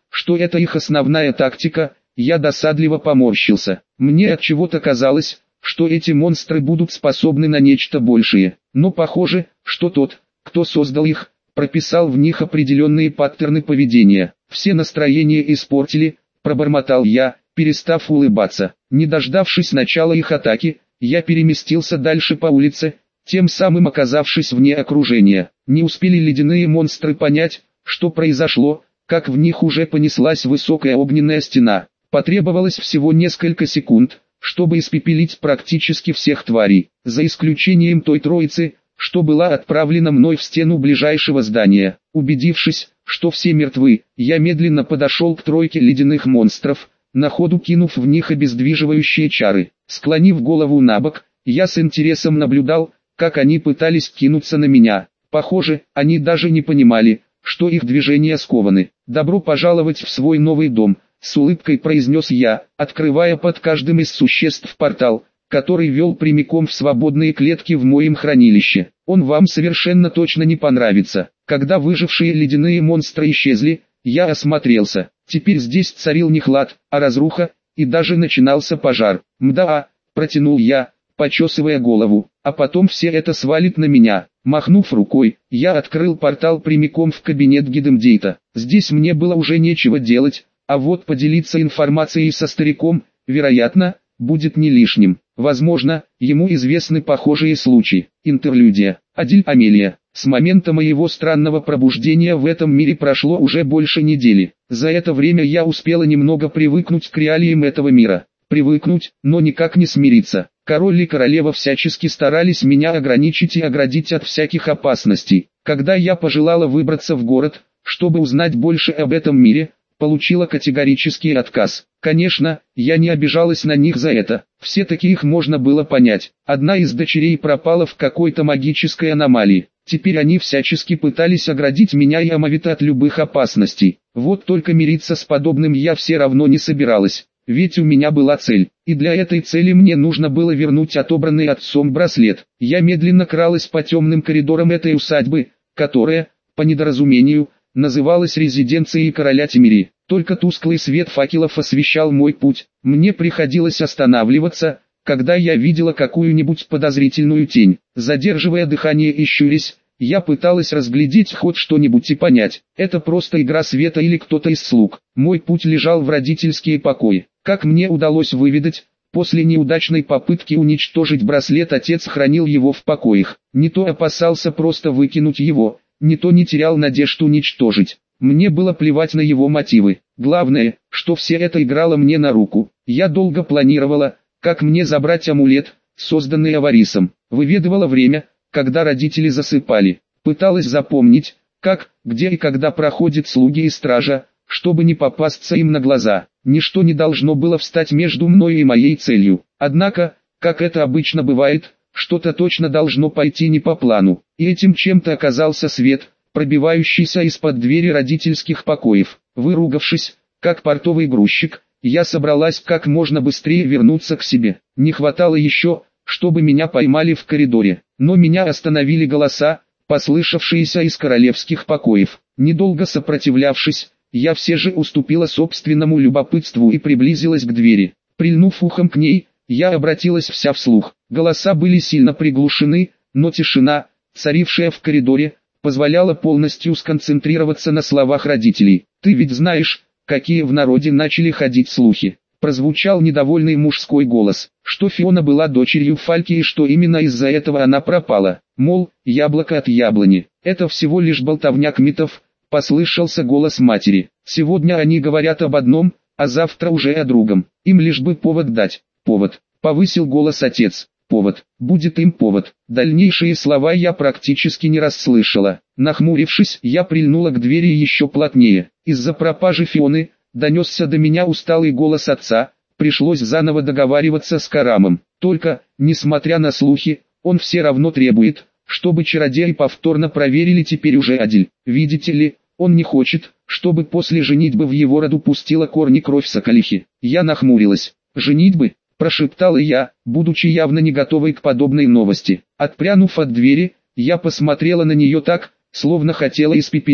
что это их основная тактика, я досадливо поморщился. Мне от чего-то казалось, что эти монстры будут способны на нечто большее. Но похоже, что тот, кто создал их, прописал в них определенные паттерны поведения. Все настроения испортили, пробормотал я, перестав улыбаться. Не дождавшись начала их атаки, я переместился дальше по улице, тем самым оказавшись вне окружения. Не успели ледяные монстры понять, что произошло, как в них уже понеслась высокая огненная стена. Потребовалось всего несколько секунд, чтобы испепелить практически всех тварей, за исключением той троицы, что была отправлена мной в стену ближайшего здания. Убедившись, что все мертвы, я медленно подошел к тройке ледяных монстров, на ходу кинув в них обездвиживающие чары. Склонив голову набок, я с интересом наблюдал, как они пытались кинуться на меня. Похоже, они даже не понимали, что их движения скованы. «Добро пожаловать в свой новый дом», — с улыбкой произнес я, открывая под каждым из существ портал, который вел прямиком в свободные клетки в моем хранилище. «Он вам совершенно точно не понравится». Когда выжившие ледяные монстры исчезли, я осмотрелся. Теперь здесь царил не хлад, а разруха, и даже начинался пожар. «Мда», — протянул я, почесывая голову, «а потом все это свалит на меня». Махнув рукой, я открыл портал прямиком в кабинет Гидемдейта. Здесь мне было уже нечего делать, а вот поделиться информацией со стариком, вероятно, будет не лишним. Возможно, ему известны похожие случаи. Интерлюдия. Адиль Амелия. С момента моего странного пробуждения в этом мире прошло уже больше недели. За это время я успела немного привыкнуть к реалиям этого мира. Привыкнуть, но никак не смириться. Король и королева всячески старались меня ограничить и оградить от всяких опасностей. Когда я пожелала выбраться в город, чтобы узнать больше об этом мире, получила категорический отказ. Конечно, я не обижалась на них за это, все-таки их можно было понять. Одна из дочерей пропала в какой-то магической аномалии. Теперь они всячески пытались оградить меня и Амавита от любых опасностей. Вот только мириться с подобным я все равно не собиралась. Ведь у меня была цель, и для этой цели мне нужно было вернуть отобранный отцом браслет. Я медленно кралась по темным коридорам этой усадьбы, которая, по недоразумению, называлась резиденцией короля Тимири. Только тусклый свет факелов освещал мой путь. Мне приходилось останавливаться, когда я видела какую-нибудь подозрительную тень. Задерживая дыхание и щурясь, я пыталась разглядеть хоть что-нибудь и понять, это просто игра света или кто-то из слуг. Мой путь лежал в родительские покои. Как мне удалось выведать, после неудачной попытки уничтожить браслет отец хранил его в покоях. Не то опасался просто выкинуть его, не то не терял надежд уничтожить. Мне было плевать на его мотивы. Главное, что все это играло мне на руку. Я долго планировала, как мне забрать амулет, созданный Аварисом. Выведывала время, когда родители засыпали. Пыталась запомнить, как, где и когда проходят слуги и стража, чтобы не попасться им на глаза. Ничто не должно было встать между мною и моей целью. Однако, как это обычно бывает, что-то точно должно пойти не по плану. И этим чем-то оказался свет, пробивающийся из-под двери родительских покоев. Выругавшись, как портовый грузчик, я собралась как можно быстрее вернуться к себе. Не хватало еще, чтобы меня поймали в коридоре. Но меня остановили голоса, послышавшиеся из королевских покоев. Недолго сопротивлявшись, я все же уступила собственному любопытству и приблизилась к двери. Прильнув ухом к ней, я обратилась вся вслух. Голоса были сильно приглушены, но тишина, царившая в коридоре, позволяла полностью сконцентрироваться на словах родителей. «Ты ведь знаешь, какие в народе начали ходить слухи». Прозвучал недовольный мужской голос, что Фиона была дочерью Фальки и что именно из-за этого она пропала. Мол, яблоко от яблони. Это всего лишь болтовня кметов, послышался голос матери. Сегодня они говорят об одном, а завтра уже о другом. Им лишь бы повод дать. Повод. Повысил голос отец. Повод. Будет им повод. Дальнейшие слова я практически не расслышала. Нахмурившись, я прильнула к двери еще плотнее. Из-за пропажи Фионы донесся до меня усталый голос отца, пришлось заново договариваться с Карамом. Только, несмотря на слухи, он все равно требует, чтобы чародеи повторно проверили теперь уже Адиль. Видите ли, он не хочет, чтобы после женитьбы в его роду пустила корни кровь Соколихи. Я нахмурилась. «Женитьбы?» – прошептала я, будучи явно не готовой к подобной новости. Отпрянув от двери, я посмотрела на нее так, словно хотела испепелить.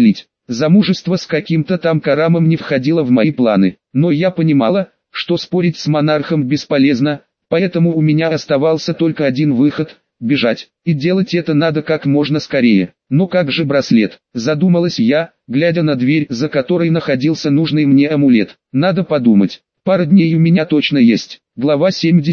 Замужество с каким-то там Карамом не входило в мои планы, но я понимала, что спорить с монархом бесполезно, поэтому у меня оставался только один выход – бежать, и делать это надо как можно скорее. Но как же браслет? Задумалась я, глядя на дверь, за которой находился нужный мне амулет. Надо подумать. Пара дней у меня точно есть. Глава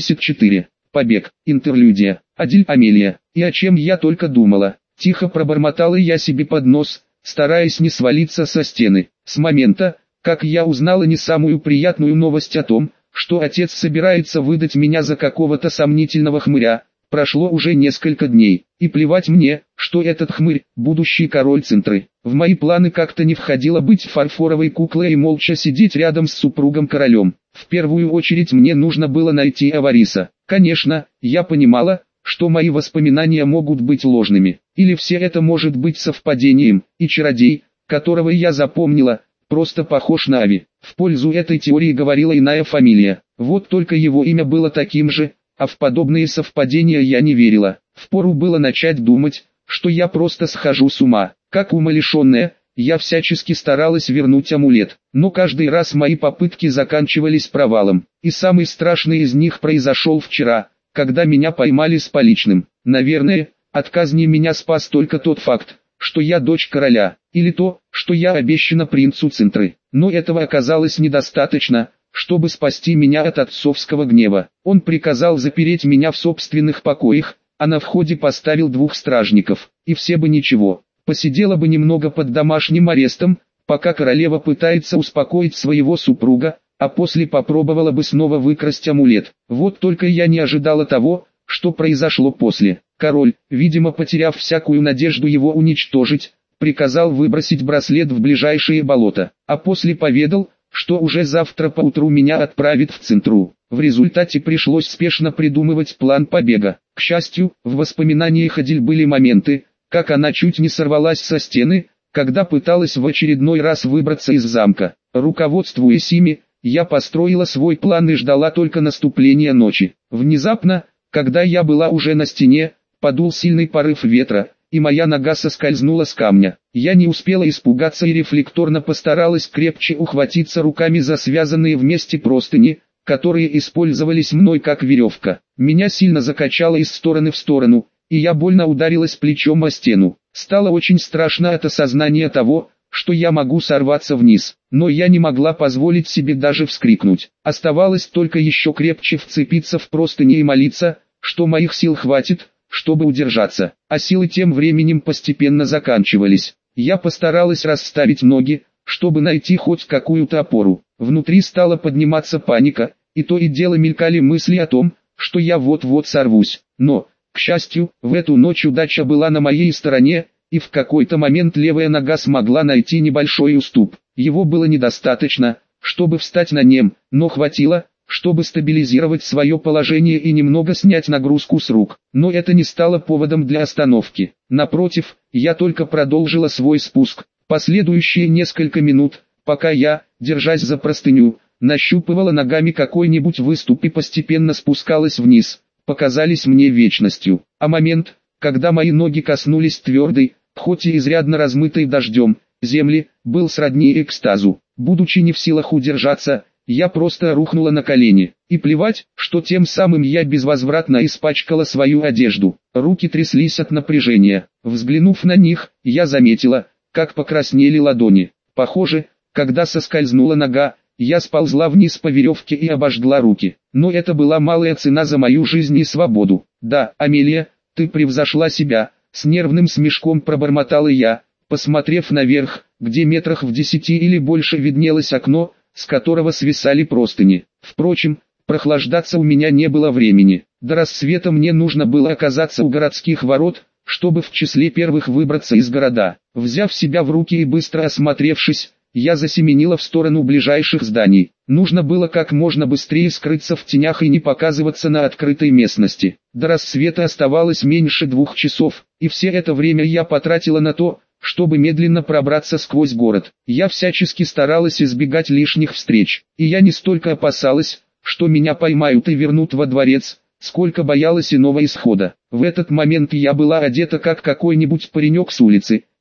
74. Побег. Интерлюдия. Адиль Амелия. И о чем я только думала. Тихо пробормотала я себе под нос, стараясь не свалиться со стены. С момента, как я узнала не самую приятную новость о том, что отец собирается выдать меня за какого-то сомнительного хмыря, прошло уже несколько дней, и плевать мне, что этот хмырь – будущий король Центры. В мои планы как-то не входило быть фарфоровой куклой и молча сидеть рядом с супругом-королем. В первую очередь мне нужно было найти Авариса. Конечно, я понимала, что мои воспоминания могут быть ложными, или все это может быть совпадением, и чародей, которого я запомнила, просто похож на Ави. В пользу этой теории говорила иная фамилия, вот только его имя было таким же, а в подобные совпадения я не верила. Впору было начать думать, что я просто схожу с ума. Как умалишенная, я всячески старалась вернуть амулет, но каждый раз мои попытки заканчивались провалом. И самый страшный из них произошел вчера, когда меня поймали с поличным. Наверное, от казни меня спас только тот факт, что я дочь короля, или то, что я обещана принцу Центры. Но этого оказалось недостаточно, чтобы спасти меня от отцовского гнева. Он приказал запереть меня в собственных покоях, а на входе поставил 2 стражников, и все бы ничего. Посидела бы немного под домашним арестом, пока королева пытается успокоить своего супруга, а после попробовала бы снова выкрасть амулет. Вот только я не ожидала того, что произошло после. Король, видимо потеряв всякую надежду его уничтожить, приказал выбросить браслет в ближайшее болото, а после поведал, что уже завтра поутру меня отправит в Центру. В результате пришлось спешно придумывать план побега. К счастью, в воспоминаниях Адиль были моменты, как она чуть не сорвалась со стены, когда пыталась в очередной раз выбраться из замка. Руководствуясь ими, я построила свой план и ждала только наступления ночи. Внезапно, когда я была уже на стене, подул сильный порыв ветра, и моя нога соскользнула с камня. Я не успела испугаться и рефлекторно постаралась крепче ухватиться руками за связанные вместе простыни, которые использовались мной как веревка. Меня сильно закачало из стороны в сторону, и я больно ударилась плечом о стену. Стало очень страшно от осознания того, что я могу сорваться вниз, но я не могла позволить себе даже вскрикнуть. Оставалось только еще крепче вцепиться в простыни и молиться, что моих сил хватит, чтобы удержаться, а силы тем временем постепенно заканчивались. Я постаралась расставить ноги, чтобы найти хоть какую-то опору. Внутри стала подниматься паника, и то и дело мелькали мысли о том, что я вот-вот сорвусь. Но, к счастью, в эту ночь удача была на моей стороне, и в какой-то момент левая нога смогла найти небольшой уступ. Его было недостаточно, чтобы встать на нем, но хватило, чтобы стабилизировать свое положение и немного снять нагрузку с рук. Но это не стало поводом для остановки. Напротив, я только продолжила свой спуск. Последующие несколько минут, пока я, держась за простыню, нащупывала ногами какой-нибудь выступ и постепенно спускалась вниз, показались мне вечностью. А момент, когда мои ноги коснулись твердой, хоть и изрядно размытой дождем, земли, был сродни экстазу. Будучи не в силах удержаться, я просто рухнула на колени, и плевать, что тем самым я безвозвратно испачкала свою одежду. Руки тряслись от напряжения. Взглянув на них, я заметила, как покраснели ладони. Похоже, когда соскользнула нога, я сползла вниз по веревке и обожгла руки. Но это была малая цена за мою жизнь и свободу. Да, Амелия, ты превзошла себя, с нервным смешком пробормотала я, посмотрев наверх, где метрах в 10 или больше виднелось окно, с которого свисали простыни. Впрочем, прохлаждаться у меня не было времени. До рассвета мне нужно было оказаться у городских ворот, чтобы в числе первых выбраться из города. Взяв себя в руки и быстро осмотревшись, я засеменила в сторону ближайших зданий. Нужно было как можно быстрее скрыться в тенях и не показываться на открытой местности. До рассвета оставалось меньше 2 часов, и все это время я потратила на то, чтобы медленно пробраться сквозь город. Я всячески старалась избегать лишних встреч, и я не столько опасалась, что меня поймают и вернут во дворец, сколько боялась иного исхода. В этот момент я была одета как какой-нибудь паренек с улицы,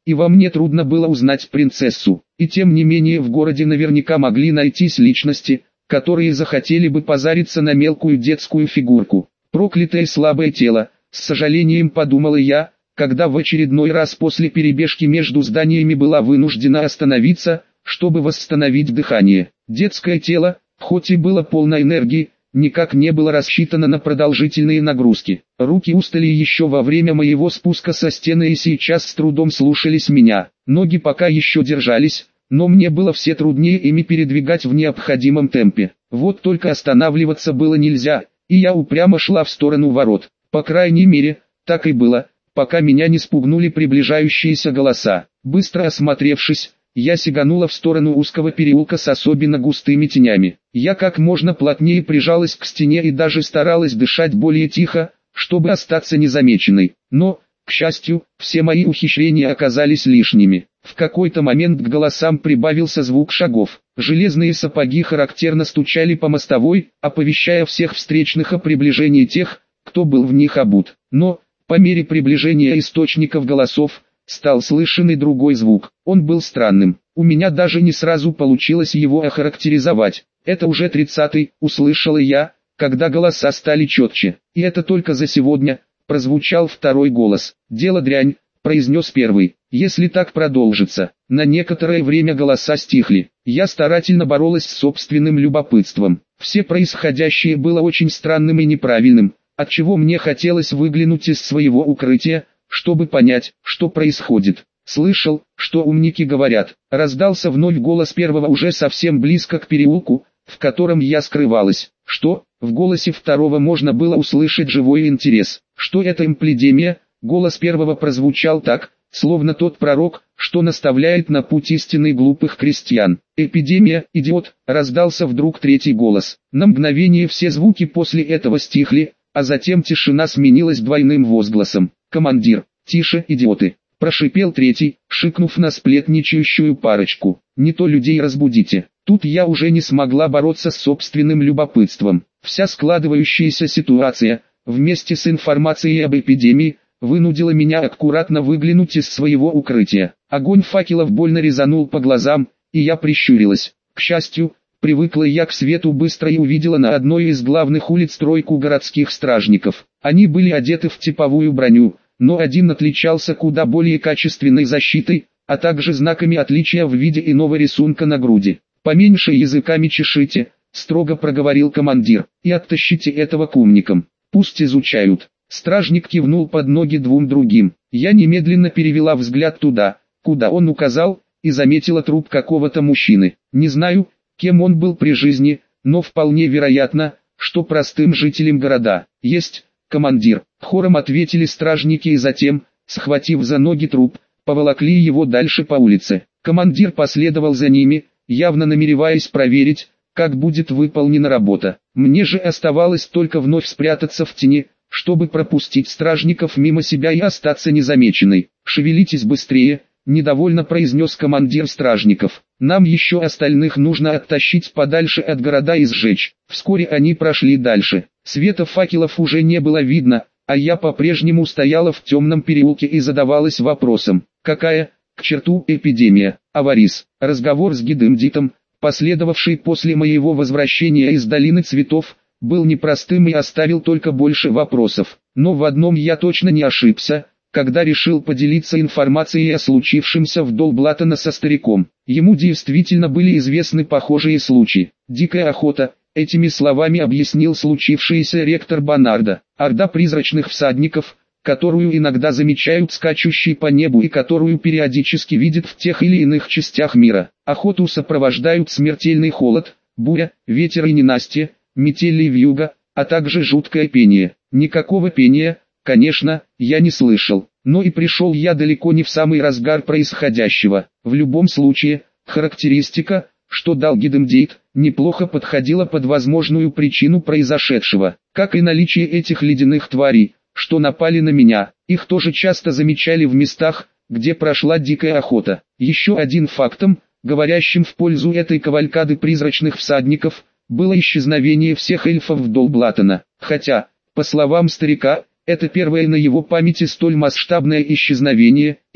и во мне трудно было узнать принцессу. И тем не менее в городе наверняка могли найтись личности, которые захотели бы позариться на мелкую детскую фигурку. Проклятое слабое тело, с сожалением подумала я, когда в очередной раз после перебежки между зданиями была вынуждена остановиться, чтобы восстановить дыхание. Детское тело, хоть и было полно энергии, никак не было рассчитано на продолжительные нагрузки. Руки устали еще во время моего спуска со стены и сейчас с трудом слушались меня. Ноги пока еще держались, но мне было все труднее ими передвигать в необходимом темпе. Вот только останавливаться было нельзя, и я упрямо шла в сторону ворот. По крайней мере, так и было, пока меня не спугнули приближающиеся голоса. Быстро осмотревшись, я сиганула в сторону узкого переулка с особенно густыми тенями. Я как можно плотнее прижалась к стене и даже старалась дышать более тихо, чтобы остаться незамеченной. Но, к счастью, все мои ухищрения оказались лишними. В какой-то момент к голосам прибавился звук шагов. Железные сапоги характерно стучали по мостовой, оповещая всех встречных о приближении тех, кто был в них обут. Но, по мере приближения источников голосов, стал слышен и другой звук. Он был странным. У меня даже не сразу получилось его охарактеризовать. «Это уже 30-й», услышала я, когда голоса стали четче. «И это только за сегодня», прозвучал второй голос. «Дело дрянь», произнес первый. «Если так продолжится». На некоторое время голоса стихли. Я старательно боролась с собственным любопытством. Все происходящее было очень странным и неправильным, отчего мне хотелось выглянуть из своего укрытия, чтобы понять, что происходит. «Слышал, что умники говорят», раздался вновь голос первого уже совсем близко к переулку, в котором я скрывалась. «Что?» В голосе второго можно было услышать живой интерес. «Что это эпидемия?» Голос первого прозвучал так, словно тот пророк, что наставляет на путь истинный глупых крестьян. «Эпидемия, идиот!» раздался вдруг третий голос. На мгновение все звуки после этого стихли, а затем тишина сменилась двойным возгласом. «Командир, тише, идиоты!» прошипел третий, шикнув на сплетничающую парочку. «Не то людей разбудите». Тут я уже не смогла бороться с собственным любопытством. Вся складывающаяся ситуация, вместе с информацией об эпидемии, вынудила меня аккуратно выглянуть из своего укрытия. Огонь факелов больно резанул по глазам, и я прищурилась. К счастью, привыкла я к свету быстро и увидела на одной из главных улиц тройку городских стражников. Они были одеты в типовую броню, но один отличался куда более качественной защитой, а также знаками отличия в виде иного рисунка на груди. «Поменьше языками чешите», — строго проговорил командир, — «и оттащите этого к умникам. Пусть изучают». Стражник кивнул под ноги двум другим. Я немедленно перевела взгляд туда, куда он указал, и заметила труп какого-то мужчины. Не знаю, кем он был при жизни, но вполне вероятно, что простым жителем города. «Есть, командир», — хором ответили стражники и затем, схватив за ноги труп, поволокли его дальше по улице. Командир последовал за ними, явно намереваясь проверить, как будет выполнена работа. Мне же оставалось только вновь спрятаться в тени, чтобы пропустить стражников мимо себя и остаться незамеченной. «Шевелитесь быстрее», — недовольно произнес командир стражников. «Нам еще остальных нужно оттащить подальше от города и сжечь». Вскоре они прошли дальше. Света факелов уже не было видно, а я по-прежнему стояла в темном переулке и задавалась вопросом, какая, к черту, эпидемия, аварис. Разговор с Гидемдитом, последовавший после моего возвращения из долины цветов, был непростым и оставил только больше вопросов. Но в одном я точно не ошибся, когда решил поделиться информацией о случившемся в Долблаттена со стариком. Ему действительно были известны похожие случаи. «Дикая охота», этими словами объяснил случившееся ректор Банарда. «Орда призрачных всадников, которую иногда замечают скачущей по небу и которую периодически видят в тех или иных частях мира. Охоту сопровождают смертельный холод, буря, ветер и ненастье, метель и вьюга, а также жуткое пение. Никакого пения, конечно, я не слышал, но и пришел я далеко не в самый разгар происходящего. В любом случае, характеристика, что дал Гидемдит, неплохо подходила под возможную причину произошедшего, как и наличие этих ледяных тварей, что напали на меня. Их тоже часто замечали в местах, где прошла дикая охота. Еще один фактом, говорящим в пользу этой кавалькады призрачных всадников, было исчезновение всех эльфов Долблаттена. Хотя, по словам старика, это первое на его памяти столь масштабное исчезновение, или,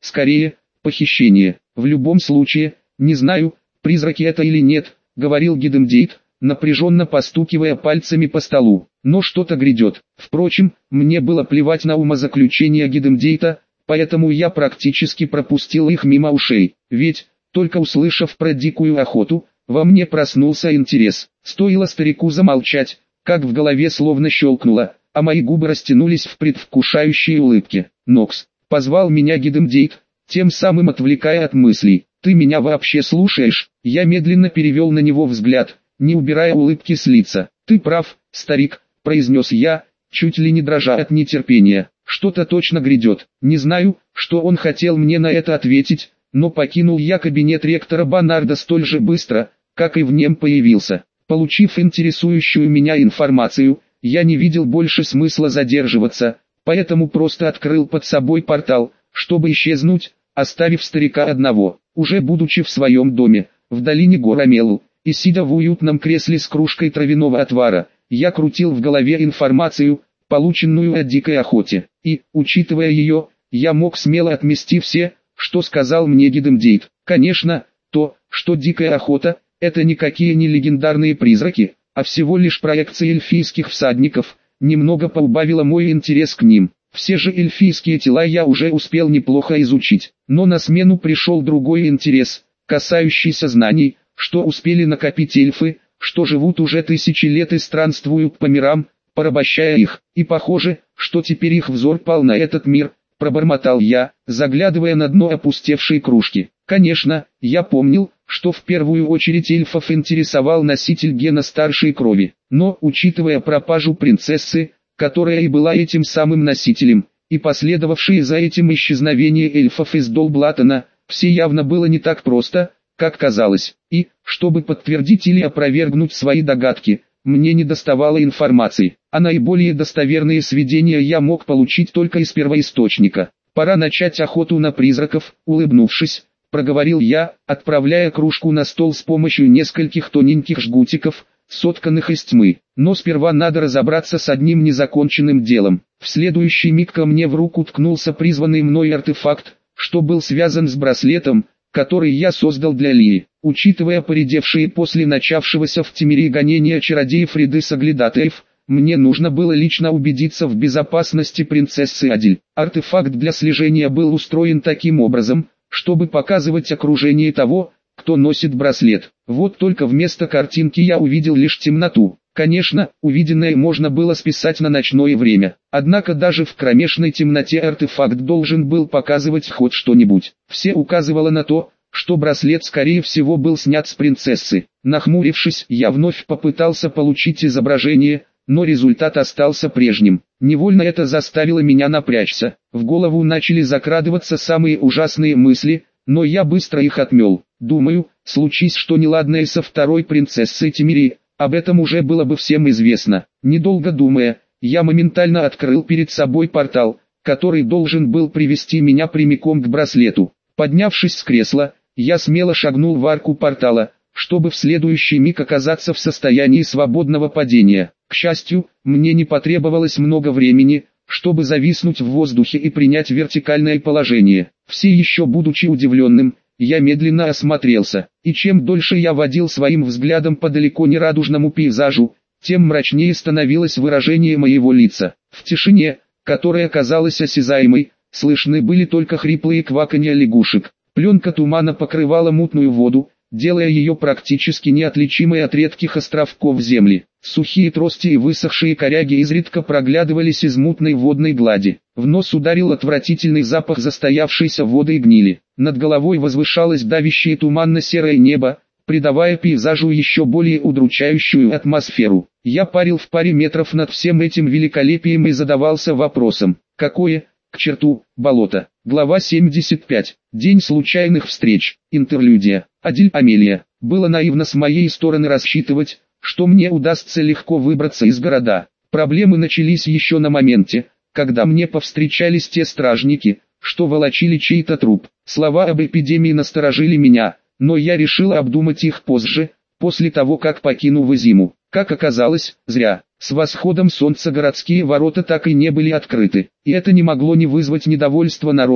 скорее, похищение. В любом случае, не знаю, призраки это или нет, говорил Гидемдейт, напряженно постукивая пальцами по столу. Но что-то грядет. Впрочем, мне было плевать на умозаключения Гидемдейта, поэтому я практически пропустил их мимо ушей. Ведь, только услышав про дикую охоту, во мне проснулся интерес. Стоило старику замолчать, как в голове словно щелкнуло, а мои губы растянулись в предвкушающей улыбке. «Нокс», — позвал меня Гидемдейт, тем самым отвлекая от мыслей. «Ты меня вообще слушаешь?» Я медленно перевел на него взгляд, не убирая улыбки с лица. «Ты прав, старик», — произнес я, чуть ли не дрожа от нетерпения. «Что-то точно грядет». Не знаю, что он хотел мне на это ответить, но покинул я кабинет ректора Банарда столь же быстро, как и в нем появился. Получив интересующую меня информацию, я не видел больше смысла задерживаться, поэтому просто открыл под собой портал, чтобы исчезнуть, оставив старика одного. Уже будучи в своем доме, в долине гор Амелу, и сидя в уютном кресле с кружкой травяного отвара, я крутил в голове информацию, полученную о дикой охоте, и, учитывая ее, я мог смело отмести все, что сказал мне Гидемдейт. Конечно, то, что дикая охота, это никакие не легендарные призраки, а всего лишь проекция эльфийских всадников, немного поубавило мой интерес к ним. Все же эльфийские тела я уже успел неплохо изучить, но на смену пришел другой интерес, касающийся знаний, что успели накопить эльфы, что живут уже тысячи лет и странствуют по мирам, порабощая их, и похоже, что теперь их взор пал на этот мир, пробормотал я, заглядывая на дно опустевшей кружки. Конечно, я помнил, что в первую очередь эльфов интересовал носитель гена старшей крови, но, учитывая пропажу принцессы, которая и была этим самым носителем, и последовавшие за этим исчезновение эльфов из Долблатона, все явно было не так просто, как казалось, и, чтобы подтвердить или опровергнуть свои догадки, мне недоставало информации, а наиболее достоверные сведения я мог получить только из первоисточника. «Пора начать охоту на призраков», улыбнувшись, проговорил я, отправляя кружку на стол с помощью нескольких тоненьких жгутиков, сотканных из тьмы. Но сперва надо разобраться с одним незаконченным делом. В следующий миг ко мне в руку ткнулся призванный мной артефакт, что был связан с браслетом, который я создал для Лии. Учитывая поредевшие после начавшегося в Темирии гонения чародеев ряды соглядатаев, мне нужно было лично убедиться в безопасности принцессы Адиль. Артефакт для слежения был устроен таким образом, чтобы показывать окружение того, кто носит браслет. Вот только вместо картинки я увидел лишь темноту. Конечно, увиденное можно было списать на ночное время. Однако даже в кромешной темноте артефакт должен был показывать хоть что-нибудь. Все указывало на то, что браслет скорее всего был снят с принцессы. Нахмурившись, я вновь попытался получить изображение, но результат остался прежним. Невольно это заставило меня напрячься. В голову начали закрадываться самые ужасные мысли, но я быстро их отмел. Думаю, случись что неладное со второй принцессой Темирии, об этом уже было бы всем известно. Недолго думая, я моментально открыл перед собой портал, который должен был привести меня прямиком к браслету. Поднявшись с кресла, я смело шагнул в арку портала, чтобы в следующий миг оказаться в состоянии свободного падения. К счастью, мне не потребовалось много времени, чтобы зависнуть в воздухе и принять вертикальное положение. Все еще будучи удивленным, я медленно осмотрелся, и чем дольше я водил своим взглядом по далеко не радужному пейзажу, тем мрачнее становилось выражение моего лица. В тишине, которая казалась осязаемой, слышны были только хриплые кваканья лягушек. Пленка тумана покрывала мутную воду, делая ее практически неотличимой от редких островков земли. Сухие трости и высохшие коряги изредка проглядывались из мутной водной глади. В нос ударил отвратительный запах застоявшейся воды и гнили. Над головой возвышалось давящее туманно-серое небо, придавая пейзажу еще более удручающую атмосферу. Я парил в паре метров над всем этим великолепием и задавался вопросом: какое, к черту, болото? Глава 75. День случайных встреч. Интерлюдия. Адиль Амелия. Было наивно с моей стороны рассчитывать, что мне удастся легко выбраться из города. Проблемы начались еще на моменте, когда мне повстречались те стражники, что волочили чей-то труп. Слова об эпидемии насторожили меня, но я решил обдумать их позже, после того как покину Визиму. Как оказалось, зря. С восходом солнца городские ворота так и не были открыты, и это не могло не вызвать недовольства народа,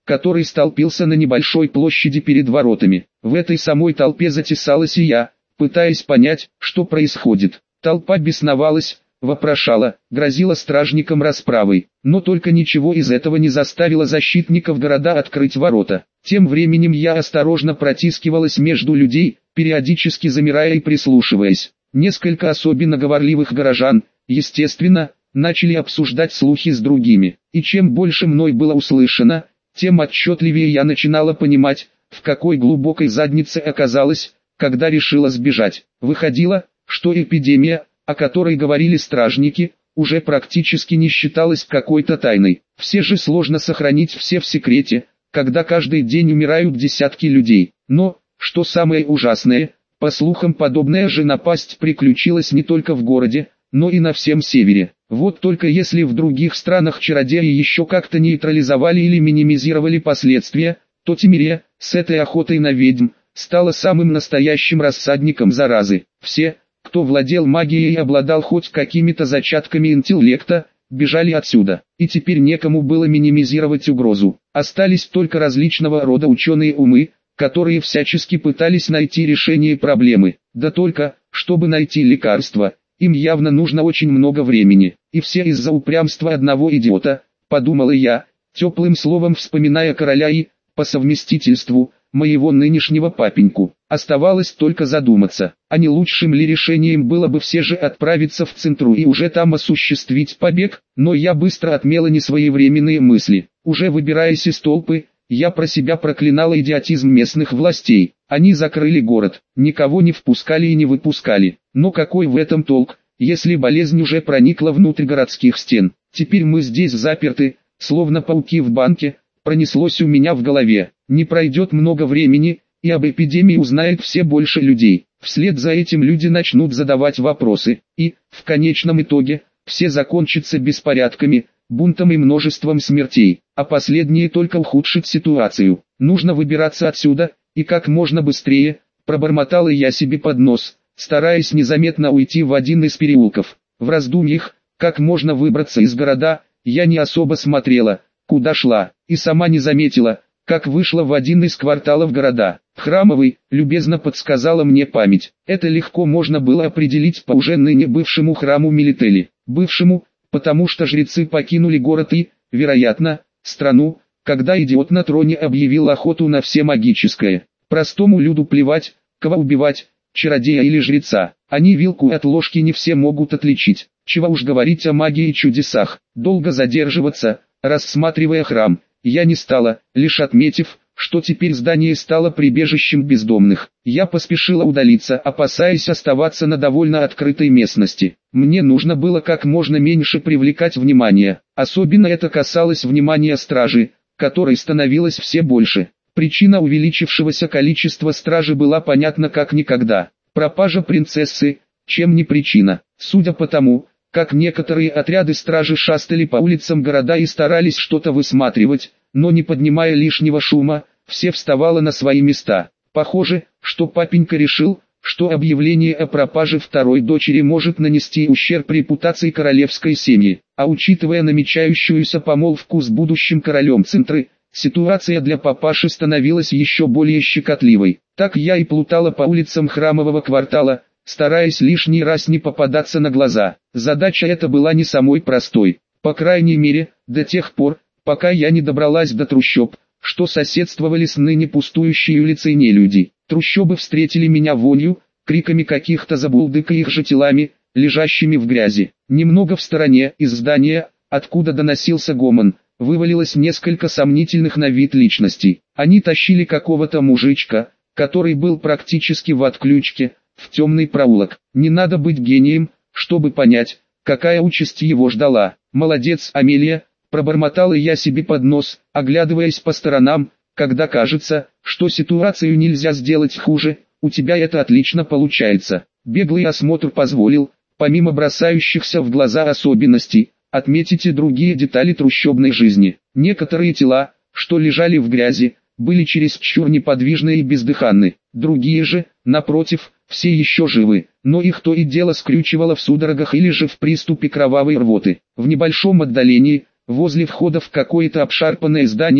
который столпился на небольшой площади перед воротами. В этой самой толпе затесалась и я, пытаясь понять, что происходит. Толпа бесновалась, вопрошала, грозила стражникам расправой, но только ничего из этого не заставило защитников города открыть ворота. Тем временем я осторожно протискивалась между людей, периодически замирая и прислушиваясь. Несколько особенно говорливых горожан, естественно, начали обсуждать слухи с другими, и чем больше мной было услышано, тем отчетливее я начинала понимать, в какой глубокой заднице оказалась, когда решила сбежать. Выходило, что эпидемия, о которой говорили стражники, уже практически не считалась какой-то тайной. Все же сложно сохранить все в секрете, когда каждый день умирают десятки людей. Но, что самое ужасное, по слухам подобная же напасть приключилась не только в городе, но и на всем севере. Вот только если в других странах чародеи еще как-то нейтрализовали или минимизировали последствия, то Темирия, с этой охотой на ведьм, стала самым настоящим рассадником заразы. Все, кто владел магией и обладал хоть какими-то зачатками интеллекта, бежали отсюда. И теперь некому было минимизировать угрозу. Остались только различного рода ученые умы, которые всячески пытались найти решение проблемы. Да только, чтобы найти лекарство, им явно нужно очень много времени. И все из-за упрямства одного идиота, подумала я, теплым словом вспоминая короля и, по совместительству, моего нынешнего папеньку. Оставалось только задуматься, а не лучшим ли решением было бы все же отправиться в центру и уже там осуществить побег, но я быстро отмела несвоевременные мысли. Уже выбираясь из толпы, я про себя проклинала идиотизм местных властей. Они закрыли город, никого не впускали и не выпускали. Но какой в этом толк, если болезнь уже проникла внутрь городских стен? Теперь мы здесь заперты, словно пауки в банке, пронеслось у меня в голове. Не пройдет много времени, и об эпидемии узнает все больше людей. Вслед за этим люди начнут задавать вопросы, и, в конечном итоге, все закончатся беспорядками, бунтом и множеством смертей, а последнее только ухудшит ситуацию. Нужно выбираться отсюда, и как можно быстрее, пробормотала я себе под нос, стараясь незаметно уйти в один из переулков. В раздумьях, как можно выбраться из города, я не особо смотрела, куда шла, и сама не заметила, как вышла в один из кварталов города. Храмовый, любезно подсказала мне память. Это легко можно было определить по уже ныне бывшему храму Мелители. Бывшему, потому что жрецы покинули город и, вероятно, страну, когда идиот на троне объявил охоту на все магическое. Простому люду плевать, кого убивать, чародея или жреца. Они вилку от ложки не все могут отличить. Чего уж говорить о магии и чудесах. Долго задерживаться, рассматривая храм, я не стала, лишь отметив, что теперь здание стало прибежищем бездомных. Я поспешила удалиться, опасаясь оставаться на довольно открытой местности. Мне нужно было как можно меньше привлекать внимание. Особенно это касалось внимания стражи, которой становилось все больше. Причина увеличившегося количества стражи была понятна как никогда. Пропажа принцессы, чем не причина. Судя по тому, как некоторые отряды стражи шастали по улицам города и старались что-то высматривать, но не поднимая лишнего шума, все вставало на свои места. Похоже, что папенька решил, что объявление о пропаже второй дочери может нанести ущерб репутации королевской семьи, а учитывая намечающуюся помолвку с будущим королем Центры, ситуация для папаши становилась еще более щекотливой. Так я и плутала по улицам храмового квартала, стараясь лишний раз не попадаться на глаза. Задача эта была не самой простой, по крайней мере, до тех пор, пока я не добралась до трущоб, что соседствовали с ныне пустующей улицей нелюди. Трущобы встретили меня вонью, криками каких-то забулдык и их же телами, лежащими в грязи. Немного в стороне, из здания, откуда доносился гомон, вывалилось несколько сомнительных на вид личностей. Они тащили какого-то мужичка, который был практически в отключке, в темный проулок. Не надо быть гением, чтобы понять, какая участь его ждала. «Молодец, Амелия», пробормотала я себе под нос, оглядываясь по сторонам, когда кажется, что ситуацию нельзя сделать хуже, у тебя это отлично получается. Беглый осмотр позволил, помимо бросающихся в глаза особенностей, отметить и другие детали трущобной жизни. Некоторые тела, что лежали в грязи, были чересчур неподвижны и бездыханны. Другие же, напротив, все еще живы, но их то и дело скрючивало в судорогах или же в приступе кровавой рвоты. В небольшом отдалении, возле входа в какое-то обшарпанное здание,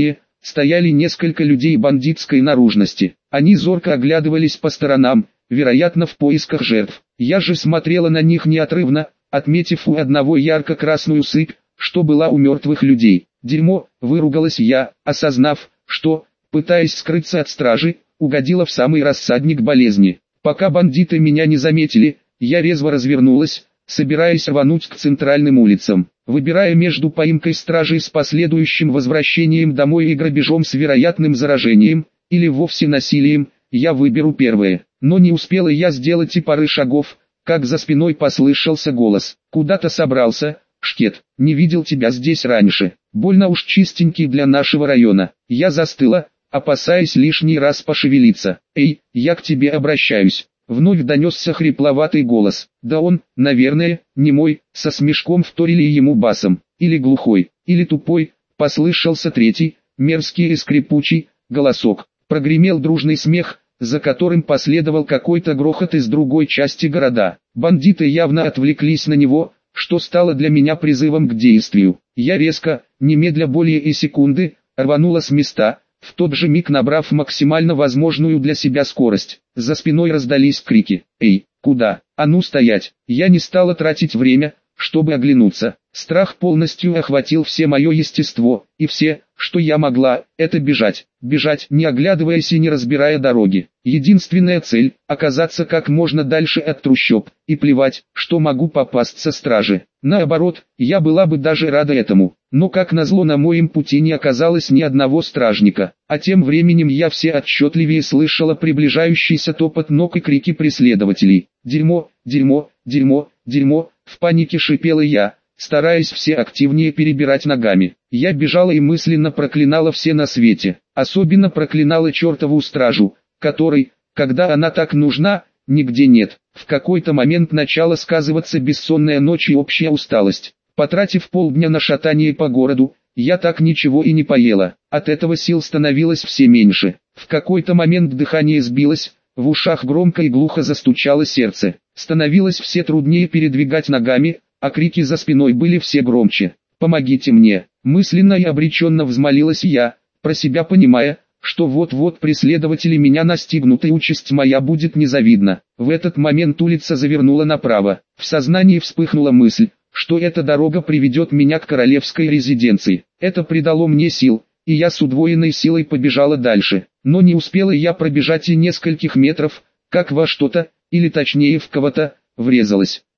стояли несколько людей бандитской наружности. Они зорко оглядывались по сторонам, вероятно в поисках жертв. Я же смотрела на них неотрывно, отметив у одного ярко-красную сыпь, что была у мертвых людей. «Дерьмо», выругалась я, осознав, что, пытаясь скрыться от стражи, угодила в самый рассадник болезни. Пока бандиты меня не заметили, я резво развернулась, собираясь рвануть к центральным улицам. Выбирая между поимкой стражей с последующим возвращением домой и грабежом с вероятным заражением, или вовсе насилием, я выберу первое. Но не успела я сделать и пары шагов, как за спиной послышался голос. «Куда-то собрался, шкет, не видел тебя здесь раньше, больно уж чистенький для нашего района». Я застыла, опасаясь лишний раз пошевелиться. «Эй, я к тебе обращаюсь». Вновь донесся хрипловатый голос. Да он, наверное, не мой, со смешком вторили ему басом. Или глухой, или тупой, послышался третий, мерзкий и скрипучий, голосок. Прогремел дружный смех, за которым последовал какой-то грохот из другой части города. Бандиты явно отвлеклись на него, что стало для меня призывом к действию. Я резко, немедля более и секунды, рванула с места, в тот же миг набрав максимально возможную для себя скорость. За спиной раздались крики. «Эй, куда? А ну стоять!» Я не стала тратить время, чтобы оглянуться. Страх полностью охватил все мое естество, и все, что я могла, это бежать. Бежать, не оглядываясь и не разбирая дороги. Единственная цель – оказаться как можно дальше от трущоб, и плевать, что могу попасться страже. Наоборот, я была бы даже рада этому. Но как назло на моем пути не оказалось ни одного стражника. А тем временем я все отчетливее слышала приближающийся топот ног и крики преследователей. «Дерьмо, дерьмо, дерьмо, дерьмо!» В панике шипела я, стараясь все активнее перебирать ногами. Я бежала и мысленно проклинала все на свете. Особенно проклинала чертову стражу, которой, когда она так нужна, нигде нет. В какой-то момент начала сказываться бессонная ночь и общая усталость. Потратив полдня на шатание по городу, я так ничего и не поела. От этого сил становилось все меньше. В какой-то момент дыхание сбилось, в ушах громко и глухо застучало сердце. Становилось все труднее передвигать ногами, а крики за спиной были все громче. «Помогите мне!» Мысленно и обреченно взмолилась я, про себя понимая, что вот-вот преследователи меня настигнут и участь моя будет незавидна. В этот момент улица завернула направо. В сознании вспыхнула мысль, что эта дорога приведет меня к королевской резиденции. Это придало мне сил, и я с удвоенной силой побежала дальше. Но не успела я пробежать и нескольких метров, как во что-то, или точнее в кого-то, врезалась.